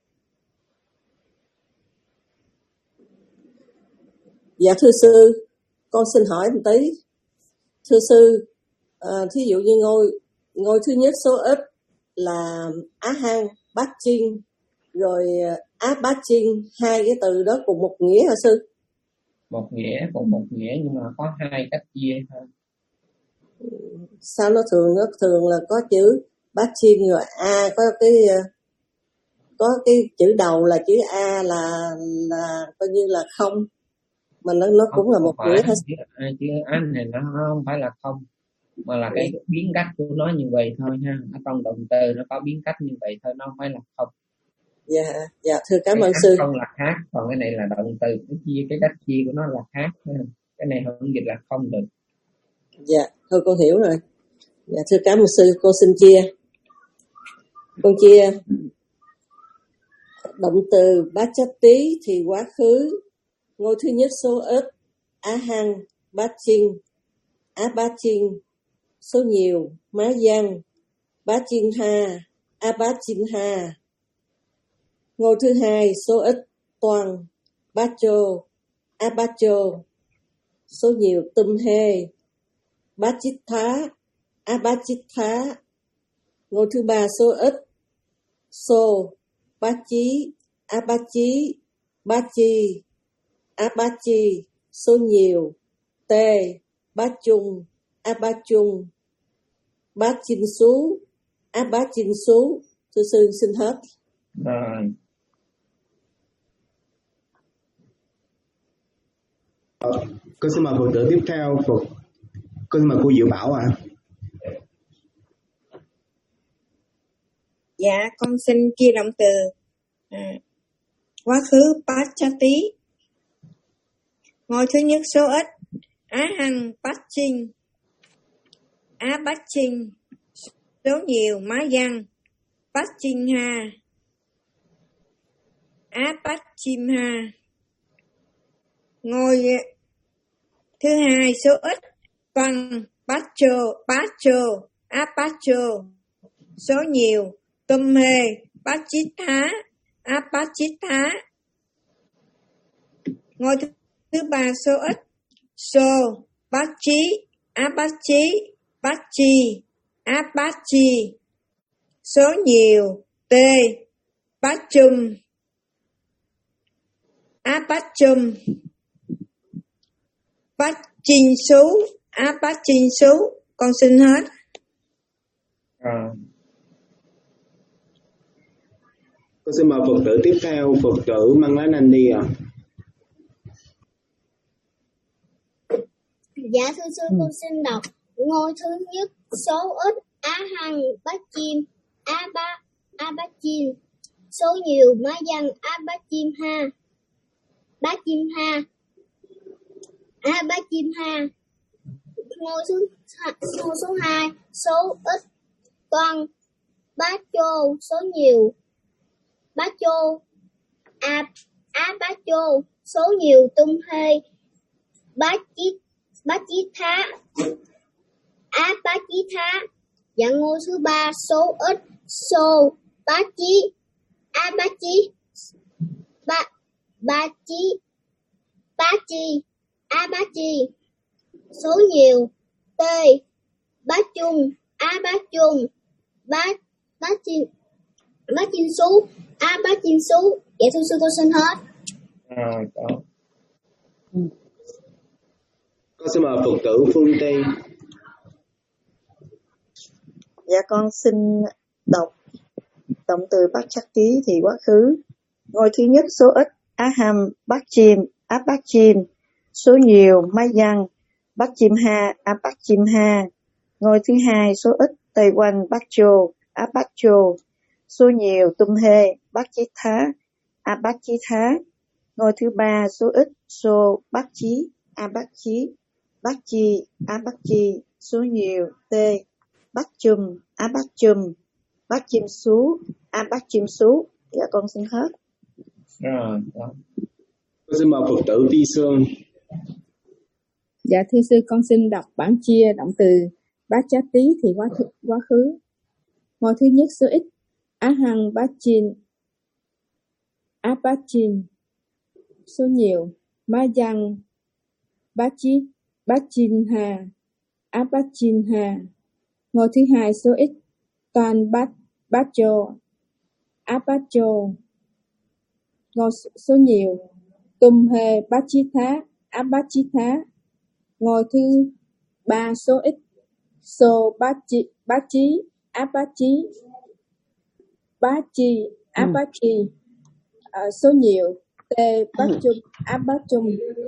Dạ thưa sư, con xin hỏi một tí. Thưa sư, à, thí dụ như ngôi ngôi thứ nhất số ít là Á Hang Bát Chiên, rồi Á Bát Chiên, hai cái từ đó cùng một nghĩa hả sư? Một nghĩa, cùng một nghĩa nhưng mà có hai cách chia thôi. Sao nó thường nó thường là có chữ Bát Chiên rồi A, có cái có cái chữ đầu là chữ A là là coi như là không, mà nó nó cũng Không, là không một phải nghĩa hả? chữ A, chữ Anh này nó không phải là không, mà là cái biến cách của nó như vậy thôi ha. Ở trong động từ nó có biến cách như vậy thôi, nó không phải là không. Dạ, dạ thưa cảm Cái ơn cách sư. không là khác, còn cái này là động từ, cái chia cái cách chia của nó là khác. Cái này không dịch là không được. Dạ, thôi con hiểu rồi. Dạ thưa cảm ơn sư, con xin chia. Con chia động từ bát chát tí thì quá khứ, ngôi thứ nhất số ít Á Hăng Bát Chiên, Á Bát Chiên, số nhiều Má Văn Bát Chiên Ha, Á Bát Chiên Ha. Ngôi thứ hai số ít Toàn Bát Chô, Á Bát Chô, số nhiều Tum Hê Bát Chít Thá, Á Bát Chít Thá. Ngôi thứ ba số ít Xô Bát Chí, Á Bát Chí, Bát Chi, Á Bát Chi, số nhiều Tê Bát Chung, Á Bát Chung, Bát Chinh Xú, Á Bát Chinh Xú. Thưa sư xin hết. Rồi. Con xin mời Phật tử tiếp theo, Phật. Con xin mời cô Diệu Bảo ạ. À. Dạ, con xin chia động từ à, quá khứ Bát Chát Tí, ngôi thứ nhất số ít Á Hăng Bát Chiên, Á Bát Chiên, số nhiều Má Văn Bát Chiên Ha, Á Bát Chim Ha. Ngôi thứ hai số ít Văn Bát Chô, Bát Chô, Á Bát Chô, số nhiều Tum Hê Bát Chít Thá, Á Bát Chít Thá. Ngôi thứ, thứ ba số ít Xô Bát Chí, Á Bát Chí, Bát Chi, Á Bát Chi, số nhiều Tê Bát Chum, Á Bát Chum, Bát Chinh Xú, Á Bát Chinh Xú. Con xin hết. À. Con xin mời Phật tử tiếp theo, Phật tử Mang Lá Nanh đi ạ. À. Dạ thưa sư, con xin đọc ngôi thứ nhất số ít Á Hăng Bát Chim, Á Bát Á Bát Chim, số nhiều Má Văn Á Bát Chim Ha, Bát Chim Ha, Á Bát Chim Ha. Ngôi thứ ngôi số hai số ít Toàn Bát Chô, số nhiều Bát Chô, Á Á Bát Chô, số nhiều Tum Hê Bát Chít Bát Chít Thá, Á Bát Chít Thá. Và ngôi thứ ba số ít Xô Bát Chí, Á Bát Chí, Bát Bát Chí, Bát Chi, Á Bát Chi, số nhiều Tê Bát Chung, Á Bát Chung, Bát Bát Chi, Bát Chinh Xú, Á Bát Chinh Xú. Dạ thưa sư, con xin hết. Rồi, tốt. Con xin mời Phật tử Phương Tây. Dạ con xin đọc động từ Bát Chát Tí thì quá khứ. Ngôi thứ nhất số ít Á Hàm Bát Chim, Á Bát Chim, số nhiều Má Văn Bát Chim Ha, Á Bát Chim Ha. Ngôi thứ hai số ít Tây Quanh Bát Chô, Á Bát Chô, số nhiều Tum Hê Bát Chí Thá, Á Bát Chí Thá. Ngôi thứ ba số ít Xô Bát Chí, Á Bát Chí, Bát Chi, Á Bát Chi, số nhiều Tê Bát Chum, Á Bát Chum, Bát Chim Xú, Á Bát Chim Xú. Dạ con xin hết. Rồi, đó. Con xin mời Phật tử Vi Sương. Dạ thưa sư, con xin đọc bản chia động từ Bát chát tí thì quá, th- quá khứ. Ngôi thứ nhất số ít. Á hằng bát chin. Á bát chin. Số nhiều. Ma dăng. Bát chít. Bát chin hà. Á bát chin hà. Ngôi thứ hai số ít. Toàn bát bát chô. Á bát chô. Ngôi số nhiều. Tum hê bát chí thá. Á bát chí thá. Ngôi thứ ba số ít. So bát chí. Bát chí. Á bát chí. Bát chi. Á Ừ. bát chi. Ờ, số nhiều. Tê bát chung. Á bát chung.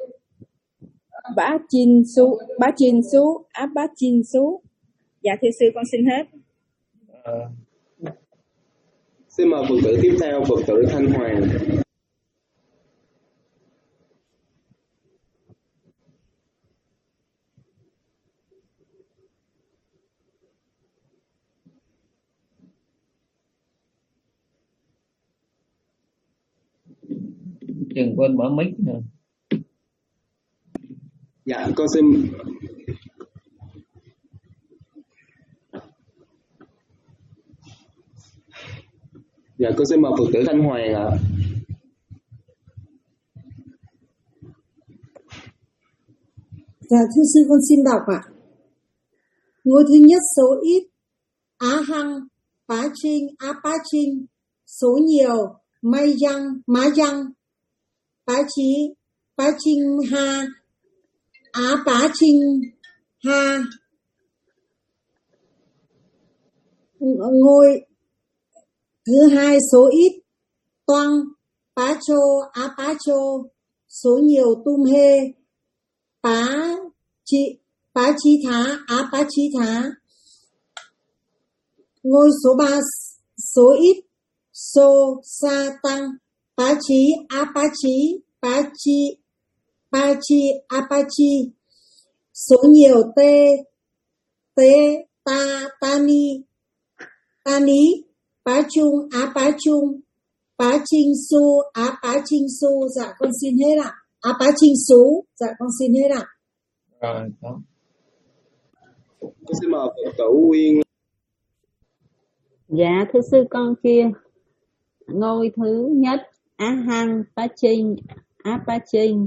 Bá chin su. Bá chin su. Á bát chin su. Dạ thưa sư con xin hết. Ờ, Xin mời Phật tử tiếp theo, Phật tử Thanh Hoàng. Đừng quên mở mic nè. Dạ, con xin Dạ, con xin mời Phật tử Thanh Hoàng ạ. Dạ thưa sư con xin đọc ạ. Ngôi thứ nhất số ít. Á hăng, bá trinh, á bá trinh. Số nhiều. May răng, má răng. Bá chí, bá trinh ha. Á bá trinh ha. Ngôi thứ hai số ít. Toang, bá chô, á bá chô. Số nhiều. Tum hê. Bá chi, bá chi thá, á bá chi thá. Ngôi số ba số ít. Sô, sa, tăng, bá chí, á bá chí, bá chi, bá chi, á bá chi. Số nhiều. Tê, tê, ta, ta ni, ta ní, bá chung, á bá chung, bá trinh su, á bá trinh su. Dạ con xin hết ạ. Á bá trinh su. Dạ con xin hết ạ. Rồi, đó. Con xin mời Phật tử Quyên. Dạ thưa sư con kia. Ngôi thứ nhất. Á hăng bá trinh. Á bá trinh.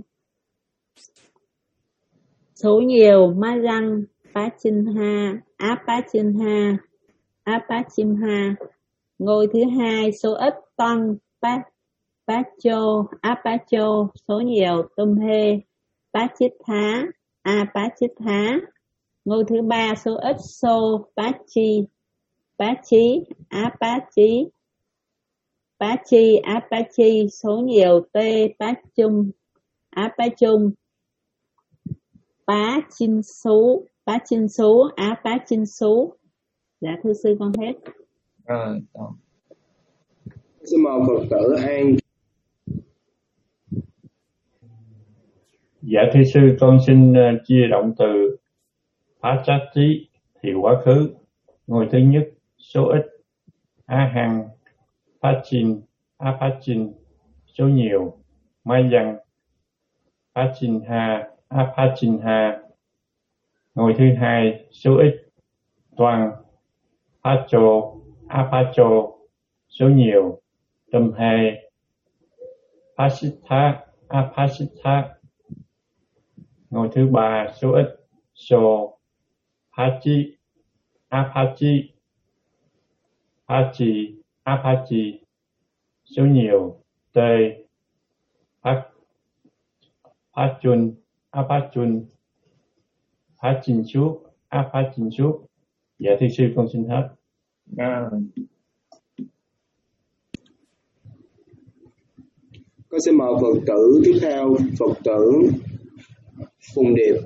Số nhiều. Ma răng bá chinh ha. Á bá chinh ha. Á bá chim ha. Ngôi thứ hai số ít. Tăng bá bá chô. Á bá chô. Số nhiều. Tum hê bá chít thá. Á bá chít thá. Ngôi thứ ba số ít. Sô bá chi. Bá chí. Á bá chí. Bá chi. Á bá chi. Số nhiều. Tê bá chung. Á bá chung. Bá chinh số. Bá chinh số. Á bá chinh số. Dạ thưa sư con hết. Rồi, đó. Xin mời Phật tử An. Dạ thưa sư con xin uh, chia động từ phá chát tí thì quá khứ. Ngôi thứ nhất số ít. Á hằng phá chin. Á phá chin. Số nhiều. Mai dăng phá chin ha. Á phá chin ha. Ngôi thứ hai số ít. Toàn phá chô. Á phá chô. Số nhiều. Tum hê phá xít thá. Á phá xít thá. Ngôi thứ ba số ít. Sô phá chi. Á phá chi. Phá chi. Á phá chi. Số nhiều. Tê phá phá chun. Á phá chun. Phá chinh suốt. Á phá chinh suốt. Dạ thưa sư con xin hết. Rồi. Con xin mời Phật tử tiếp theo, Phật tử Phùng Điệp.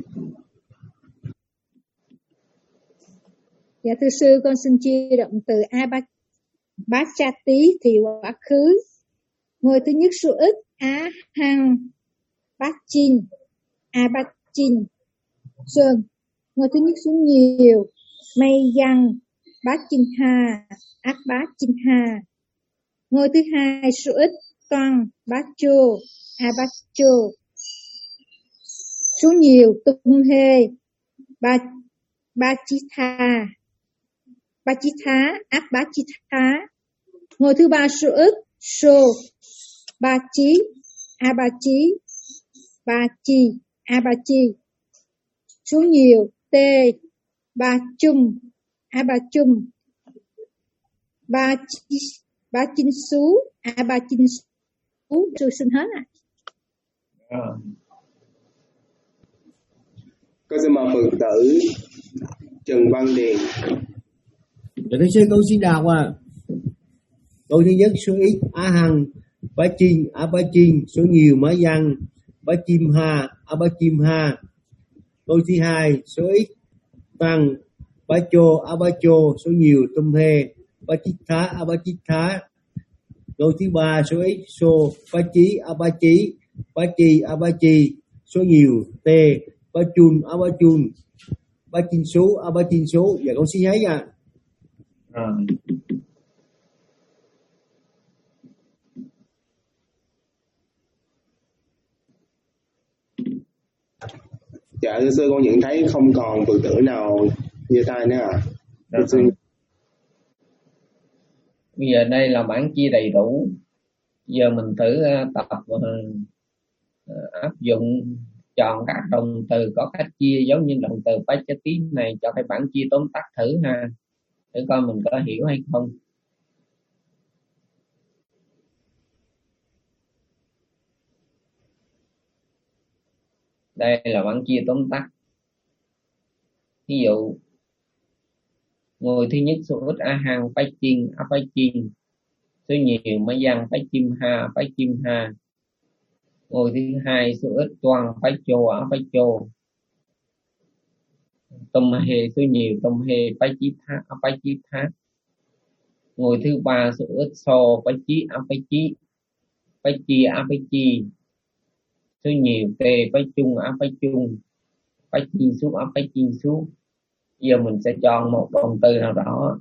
Dạ thưa sư con xin chia động từ A Bát Bát Cha Tí thì quá khứ. Ngôi thứ nhất số ít. Á hăng bát chin. A bát chin. Sơn. Ngôi thứ nhất số nhiều. May dăng bát chin ha. Ác bát chin ha. Ngôi thứ hai số ít. Toan bát chô. A bát chô. Số nhiều. Tum hê. Ba Bachitha, Bachitha, áp Bachitha. Ngôi thứ ba số ít, so, ba chí, a ba chí, ba chi, a ba chi. Số nhiều, t, ba chung, a ba chung. Ba chi, ba chinh xú, a ba chinh xú. Sư xin hết à. À. Con xin mời Phật tử Trần Văn Điền. Dạ thưa sư, con xin đọc à. Câu thứ nhất số ít á hằng bá chinh á bá chinh, số nhiều má văn bá chim ha á bá chim ha. Câu thứ hai số ít tăng bá chô á bá chô, số nhiều tum hê bá chít thá á bá chít thá. Câu thứ ba số ít xô bá chí á bá chí, bá chi á bá chi, số nhiều tê bá chun á bá chun, bá chinh số á bá chinh số. Dạ con xin thấy ạ. À. Dạ thưa sư, con nhận thấy không còn Phật tử nào giơ tay nữa à. Dạ, sư. Bây giờ đây là bản chia đầy đủ. Giờ mình thử tập uh, áp dụng chọn các động từ có cách chia giống như động từ Pachati này cho cái bản chia tóm tắt thử ha, để coi mình có hiểu hay không. Đây là bản chia tóm tắt. Ví dụ người thứ nhất số ít a hằng phái chiên a phái chiên, số nhiều mấy văn phái chim ha phái chim ha. Người thứ hai số ít toàn phái chô a phái chô, tôm hề số nhiều tôm hề phái chí thá a phái chí thá. Người thứ ba số ít so phái chí a phái chí, phái chi a phái chi, số nhiều tê phái chung á phái chung, phái chiên xuống á phái chiên xuống. Giờ mình sẽ chọn một động từ nào đó.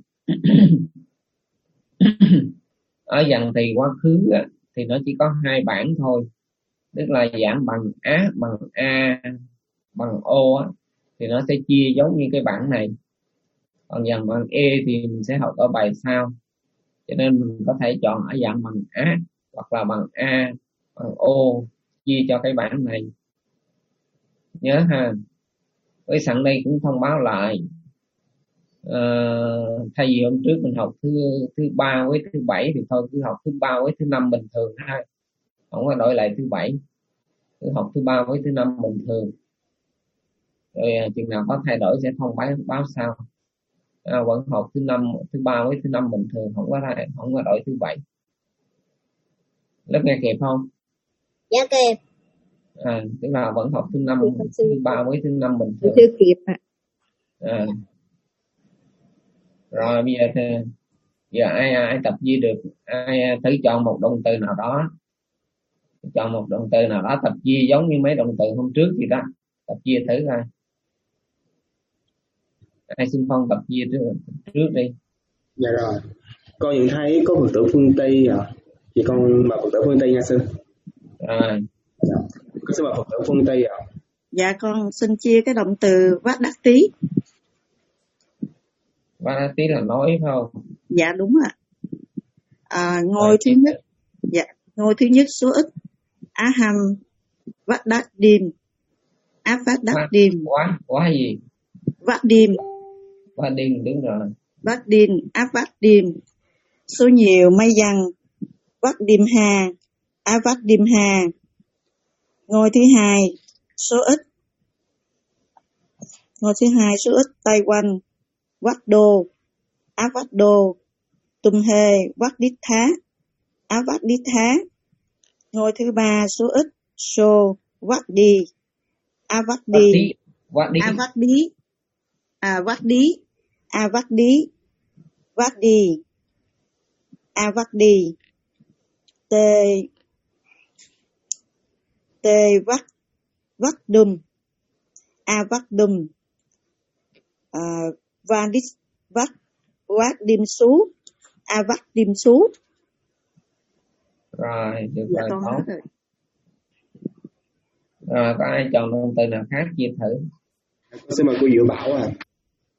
Ở dàn thì quá khứ á, thì nó chỉ có hai bản thôi, tức là giảm bằng á bằng a bằng ô á, thì nó sẽ chia giống như cái bản này. Còn dàn bằng e thì mình sẽ học ở bài sau, cho nên mình có thể chọn ở dạng bằng á hoặc là bằng a bằng ô chia cho cái bản này. Nhớ ha. Với sẵn đây cũng thông báo lại, à, thay vì hôm trước mình học thứ thứ ba với thứ bảy thì thôi cứ học thứ ba với thứ năm bình thường ha, không có đổi lại thứ bảy, cứ học thứ ba với thứ năm bình thường. Rồi chừng nào có thay đổi sẽ thông báo báo sau. À, vẫn học thứ năm thứ ba với thứ năm bình thường, không có thay, không có đổi thứ bảy. Lớp nghe kịp không? Dạ kịp. À, tức là vẫn học thứ năm thứ ba với thứ năm bình thường. Chưa kịp ạ. À. Rồi bây giờ thì, giờ ai ai tập ghi được, ai thử chọn một động từ nào đó, chọn một động từ nào đó tập ghi giống như mấy động từ hôm trước gì đó, tập ghi thử coi. Ai xin Phong tập ghi trước, trước đi. Dạ rồi. Con nhận thấy có Phật tử phương Tây à. Thì con mời Phật tử phương Tây nha sư. À. Dạ. Con xin mời Phật tử phương Tây ạ. À. Dạ con xin chia cái động từ vát đắc tí. Vát đắc tí là nói phải không? Dạ đúng ạ. À, ngôi thứ nhất, dạ ngôi thứ nhất số ít á hàm vát đắc điềm, á vát đắc điềm. Quá quá gì? Vát điềm. Vát điềm đúng rồi. Vát điềm, á vát điềm. Số nhiều may dằn vát điềm hà, á vát điềm hà. Ngôi thứ hai số ít, ngôi thứ hai số ít tay quanh vát đô, á vát đô. Tum hê vát đít thá, á vát đít thá. Ngôi thứ ba số ít sô vát đi, á vát đi, á vát đi, à vát đi, á vát đi, vát đi, á vát đi. Tê tê vát vát đùm, a vát đùm. À, van đít vát vát điềm sú, a vát điềm sú. Rồi được Dạ, rồi, tốt. Rồi. Rồi có ai chọn động từ nào khác chia thử? Xin mời cô Diệu Bảo à.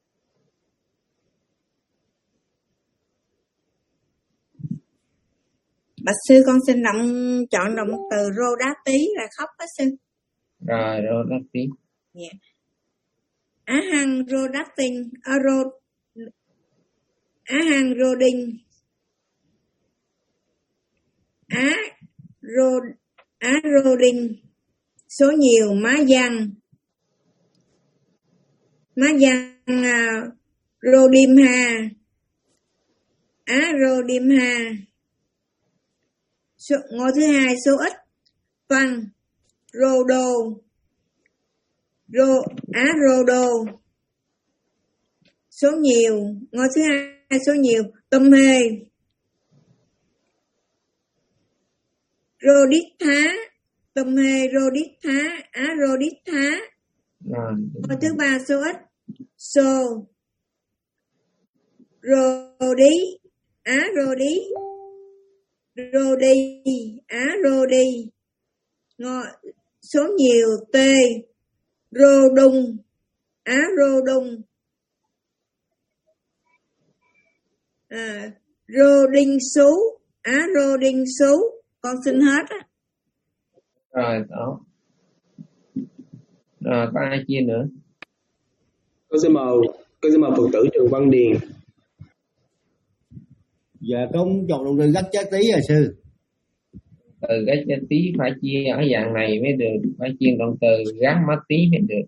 Bạch sư con xin động chọn động từ rô đá tí là khóc đó sư. Rồi rô đá tí. Yeah. Á hăng rô đá tinh, á rô á hăng rô đinh, á rô á rô đinh, số nhiều má văn, má văn uh, rô đêm ha, á rô đêm ha. Số, ngôi thứ hai số ít văn rô đô rô á rô đô, số nhiều ngôi thứ hai số nhiều tôm hê rô đít thá, tôm hê rô đít thá, á rô đít thá. Ngôi thứ ba số ít xô rô đí, á rô đí, rô đi, á rô đi. Ngôi số nhiều t rô đung, á rô đung, à, rô đinh sú, á rô đinh sú. Con xin hết á. Rồi đó. Rồi có ai chia nữa? Con xin mời con xin mời Phật tử Trần Văn Điền. Dạ con chọn động từ gắt chá tí à sư. Từ gắt chá tí phải chia ở dạng này mới được, phải chia động từ gát mắt tí mới được.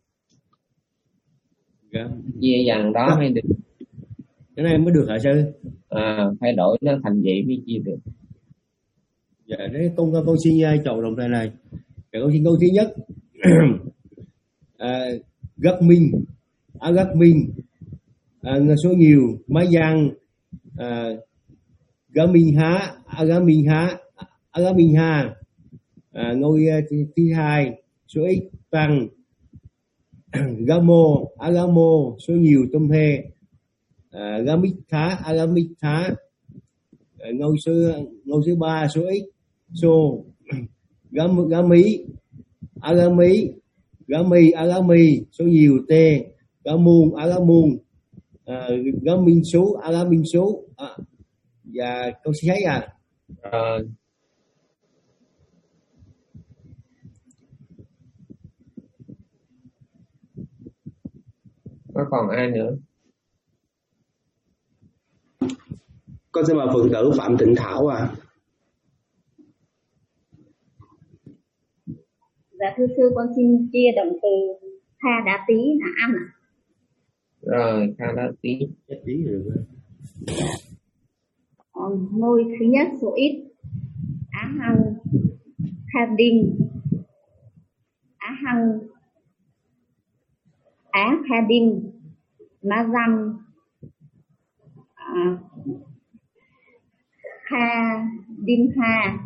Dạ. Chia dạng đó mới được. Cái này mới được hả sư? À, phải đổi nó thành vậy mới chia được. Dạ đấy, con con xin uh, chọn động từ này. Dạ, con xin câu thứ nhất. à, gắt minh, á gắt minh, à, số nhiều má văn, à, gá minh há, á gá minh há, á gá minh ha. À, ngôi uh, thứ hai số ít tăng, gá mô, á gá mô, số nhiều tôm hê, à, gá mít thá, á gá mít thá. À, ngôi số ngôi thứ ba số ít số gá gá mí, á gá mí, gá mi, á gá mi, số nhiều t gá muôn, á gá muôn, à, gá minh số, á gá minh số. À, và câu số thấy à. À. Có còn ai nữa? Con xin mời Phật tử Phạm Tịnh Thảo à. Dạ thưa sư, con xin chia động từ tha đá tí là ăn ạ. Rồi tha đá tí. Tí rồi. Ngôi thứ nhất số ít á hăng kha đinh, á hăng á kha đinh, má dăm à, kha đinh hà,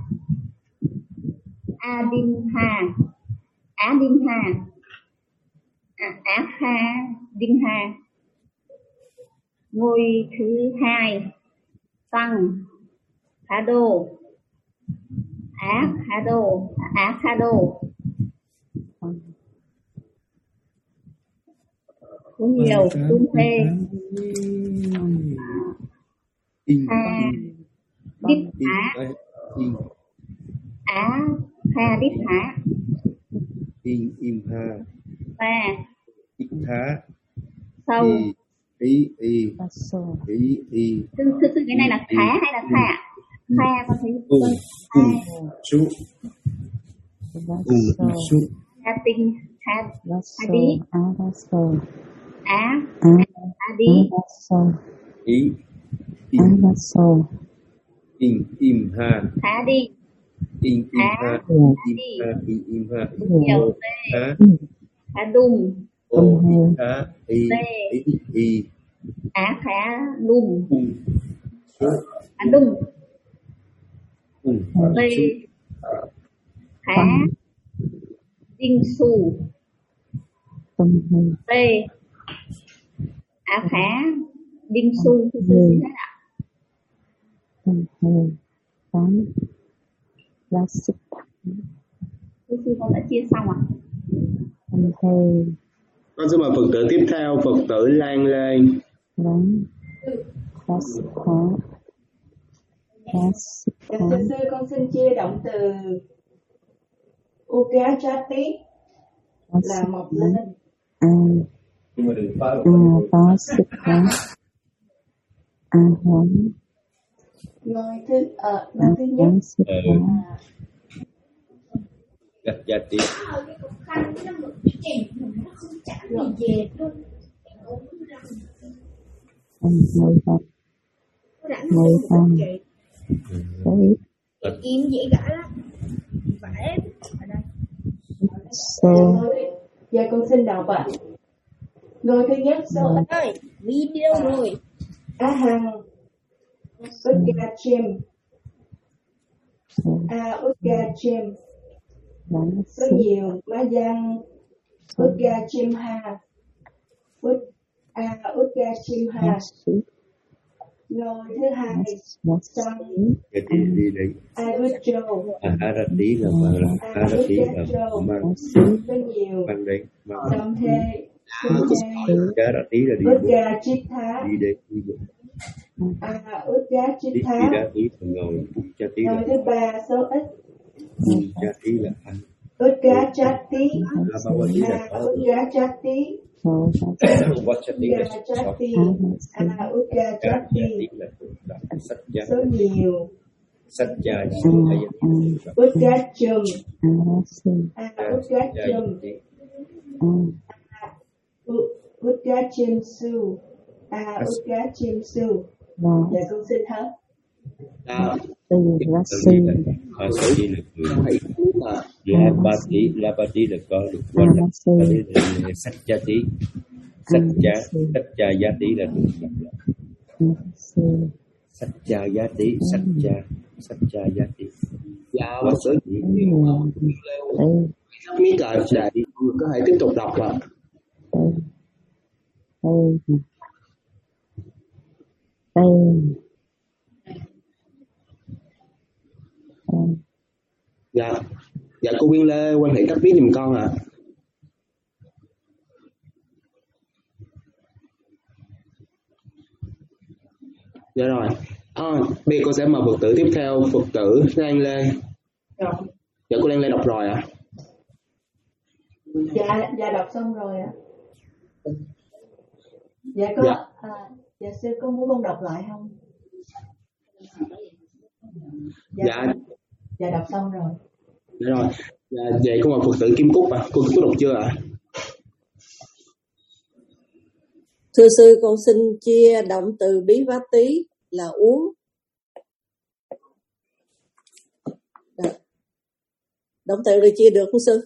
a đinh hà, á đinh hà, à, á kha đinh hà. Ngôi thứ hai tăng khá đô, á khá đô, á khá đô. Có nhiều tung phê à, đít á, á kha đít há, im im ha, và đít há, sâu ý ý ý ý. Thưa sư, cái này là khá hay là khả? Khả con thấy cùng cùng số cùng số khả tinh, khả khả đi, á á đi, ý im im ha, khả đi, im im ha, im ha, im im ha, nhiều ha, khả đùng, ô ha, ý ý ý, á khả đùng, số khả đùng, cùng tê khả đinh xù, tê á khả đinh xu. Thưa sư thế nào? Thưa sư con đã chia xong ạ. Con xin mời Phật tử tiếp theo, Phật tử Lan Lê. Dạ thưa sư, con xin chia động từ Ugajati là mọc lên. A ba sức khá A hống Ngôi thứ ờ ngôi thứ nhất sức khá Gạch gia tí. Anh ngồi tập ngồi tâm đấy Em dễ gỡ lắm. Phải ở đây. so Dạ con xin đọc ạ. Ngôi thứ nhất số ơi video rồi. A hằng Ugajim A Ugajim số nhiều má văn Ugajim ha A Ugajim ha. Ngôi thứ hai xong Vậy đi đi đi. Arujo À, Arati là mà là Arati là mang có nhiều mang đây mang xong thê Arati là đi Ugajitha đi đây đi đây. A Tí Ugajitha. tí đã tí phần ngồi cha tí Ngôi là thứ ba số ít cha tí là anh Ugajati là ba ba tí là A có Ugajati What cha tí là có Ugajati A cha Ugajati tí là là sách cha số nhiều sách cha sách cha Ugajum A A Ugajum Ugajim su A Ugajim su. Dạ con xin hết. à từ ra sư à số đi là người là ba tí là ba tí là có được qua là sách cha tí sách cha sách cha giá tí là được đọc lại sách cha giá tí sách cha sách cha giá tí Dạ và số miếng cờ để có thể tiếp tục đọc ạ. đây Dạ dạ cô Nguyên Lê quan hệ tắt biết giùm con ạ. Dạ rồi. À, bây giờ cô sẽ mời Phật tử tiếp theo, Phật tử Lan Lê. Dạ cô Lan Lê đọc rồi ạ. Dạ dạ đọc xong rồi ạ. Dạ có Dạ. à, dạ sư có muốn con đọc lại không? Dạ Dạ dạ đọc xong rồi. dạ rồi. Dạ, vậy cô mời Phật tử Kim Cúc ạ. Cô có đọc chưa ạ? Thưa sư, con xin chia động từ bí vá tí là uống. Động từ này chia được không sư?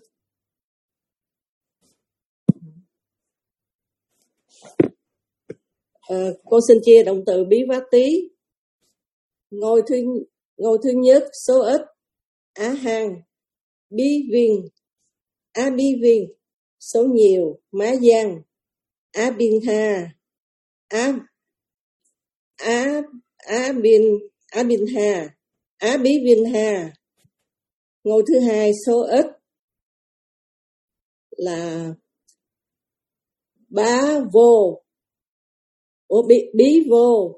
À, con xin chia động từ bí vá tí. Ngôi thứ ngôi thứ nhất số ít á hang bí viên á bí viên số nhiều má giang á biên ha á á á biên á biên ha á bí biên ha. Ngôi thứ hai số ít là bá vô Ủa, bí, bí vô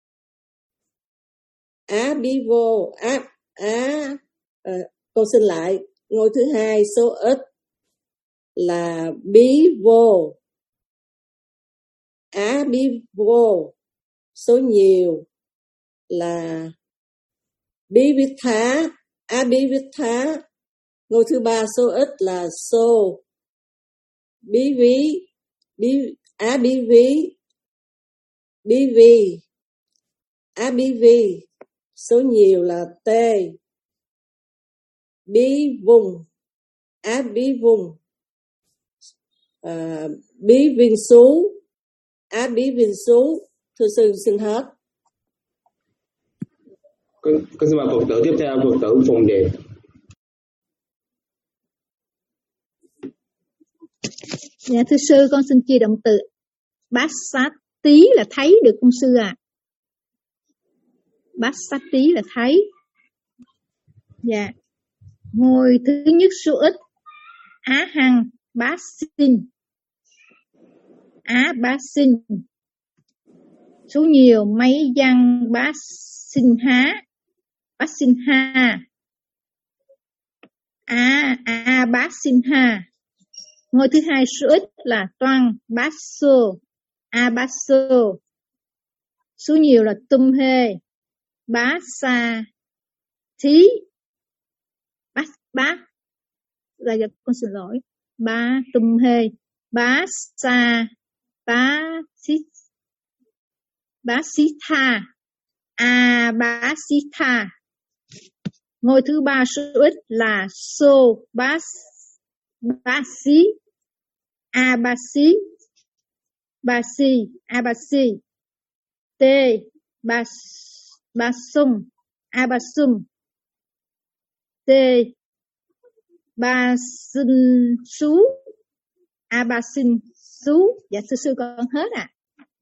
á bí vô á á à, con xin lại. Ngôi thứ hai số ít là bí vô á bí vô số nhiều là bí viết thá á bí viết thá. Ngôi thứ ba số ít là xô bí ví bí á bí ví bí vi á bí vi số nhiều là t bí vùng á bí vùng à, bí viên số á bí viên số. Thưa sư xin hết. Con, con xin mời Phật tử tiếp theo, Phật tử Phùng Điệp. Dạ thưa sư, con xin chia động từ bát sát tí là thấy được không sư à? Bát sát tí là thấy. Dạ. Ngôi thứ nhất số ít á hằng bát sinh á bát sinh số nhiều mấy văn bát sinh há Basinha. A A Basinha. Ngôi thứ hai số ít là Toan Basso. A Basso. Số nhiều là Tumhe. Basa. Thí. Bá Bá. Là giờ con xin lỗi. Ba Tumhe. Basa. Bá Xí. Bá Xí Tha. A Bá Xí Tha. Ngôi thứ ba số ít là So Bas Basi. A Basi. Basi. A Basi. T Bas Basum. A Basum. T Basin Sú. A Basin Sú. Dạ sư sư con hết ạ. À.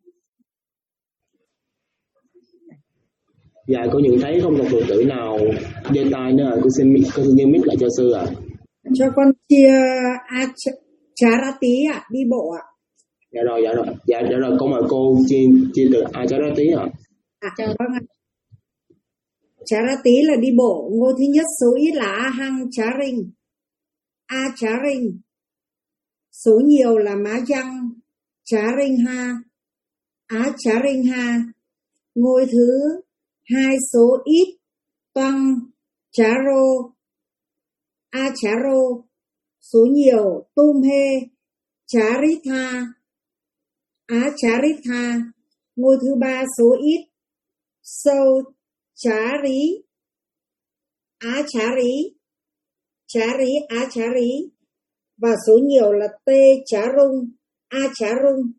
Dạ cô nhận thấy không còn phật tử nào giơ tay nữa, cô xin cô xin nghiêm mít lại cho sư ạ. À. Cho con chia a Charati ạ, đi bộ ạ. Dạ rồi, dạ rồi, dạ, dạ rồi, con mời cô chia chia từ a Charati ạ. À, vâng ạ. Charati là đi bộ, ngôi thứ nhất số ít là A Hăng Charing, A Charing. Số nhiều là Má Giang Charing Ha, Á Charing Ha. Ngôi thứ hai số ít Toang Charo, A Charo. Số nhiều Tum He Charitha, Á Charitha. Ngôi thứ ba số ít Sâu Chari, Á Chari, Chari Á Chari. Và số nhiều là T Charung, A Charung.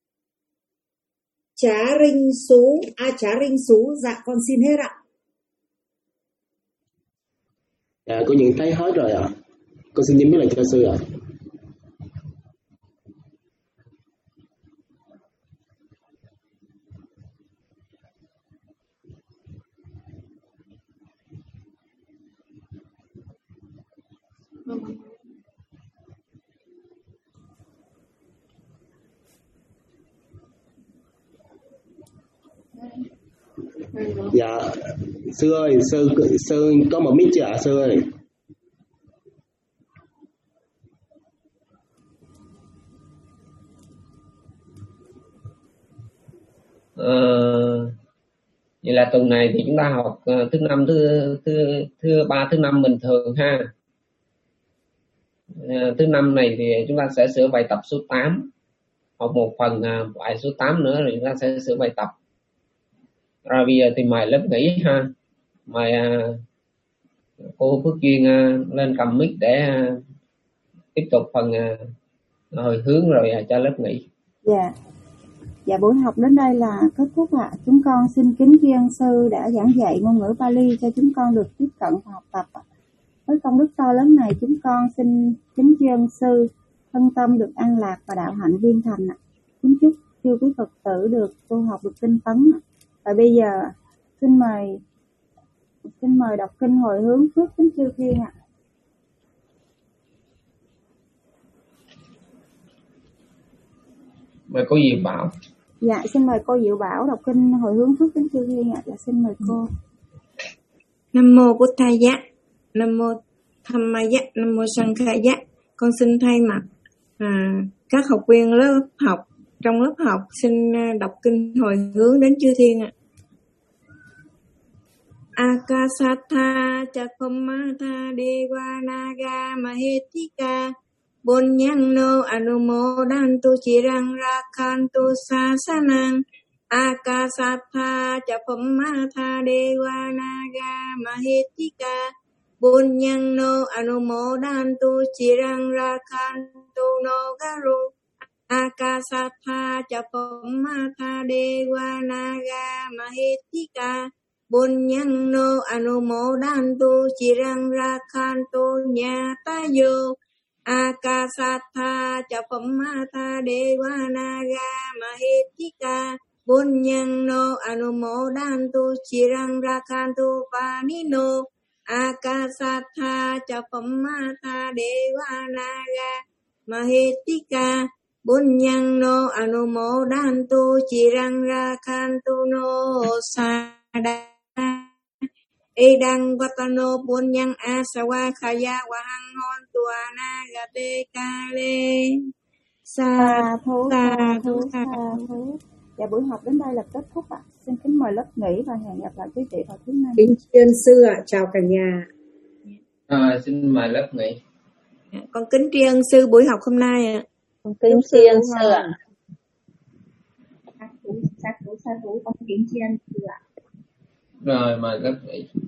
Chá Rinh Sú, A Chá Rinh Sú. Dạ con xin hết ạ. Dạ cô nhận thấy hết rồi ạ. À. Cô xin nghiêm biết lại cho sư ạ. À. Dạ sư ơi, sư sư có một mic chưa ạ sư ơi? Ờ, vậy là tuần này thì chúng ta học uh, thứ năm thứ thứ thứ ba thứ năm bình thường ha. Uh, thứ năm này thì chúng ta sẽ sửa bài tập số tám, học một phần uh, bài số tám nữa rồi chúng ta sẽ sửa bài tập. Rồi bây giờ thì mời lớp nghỉ ha, mời uh, cô Phước Duyên uh, lên cầm mic để uh, tiếp tục phần uh, hồi hướng rồi uh, cho lớp nghỉ. Dạ, dạ buổi học đến đây là kết thúc ạ. À. Chúng con xin kính tri ân sư đã giảng dạy ngôn ngữ Pali cho chúng con được tiếp cận và học tập. À. Với công đức to lớn này chúng con xin kính tri ân sư thân tâm được an lạc và đạo hạnh viên thành. À. Kính chúc chư quý Phật tử được tu học được tinh tấn. À. Và bây giờ xin mời xin mời đọc kinh hồi hướng Phước kính chư Thiên ạ. À. Mời cô Diệu Bảo. Dạ xin mời cô Diệu Bảo đọc kinh hồi hướng Phước kính chư Thiên ạ. À. Dạ xin mời cô. Nam mô Bụt Thaya, Nam mô Dhammaya, Nam mô Sankhaya. Con xin thay mặt à, các học viên lớp học trong lớp học xin đọc kinh hồi hướng đến chư Thiên ạ. Akasatha Chakkammatha Devanaga Mahetika Bunyangno Anumodantu Chirang Rakhantu Sasanang. Akasatha Chakkammatha Devanaga Mahetika Bunyangno Anumodantu Chirang Rakhantu Nogaru. Akasatha Chakkammatha Devanaga Mahetika Bunyangno Anumodantu Chirang Rakhantu Nyatayo. Akasatha Chakkammatha Devanaga Mahetika Bunyangno Anumodantu Chirang Rakhantu Panino. Akasatha Chakkammatha Devanaga Mahetika Bunyangno Anumodantu Chirang Rakhantu No Sada. Edang Vatano Punyang Asawa Khaya Wahang Hon Tuana Gate Kale. Sa thú, sa thú, sa thú. Dạ, buổi học đến đây là kết thúc ạ. Xin kính mời lớp nghỉ và hẹn gặp lại quý vị vào thứ năm. Kính tri ân sư ạ, chào cả nhà. À, xin mời lớp nghỉ. Con kính tri ân sư buổi học hôm nay ạ. Con kính tri ân sư ạ. Sát thủ, sát thủ, sát thủ, con kính tri ân sư ạ. Rồi mời lớp nghỉ.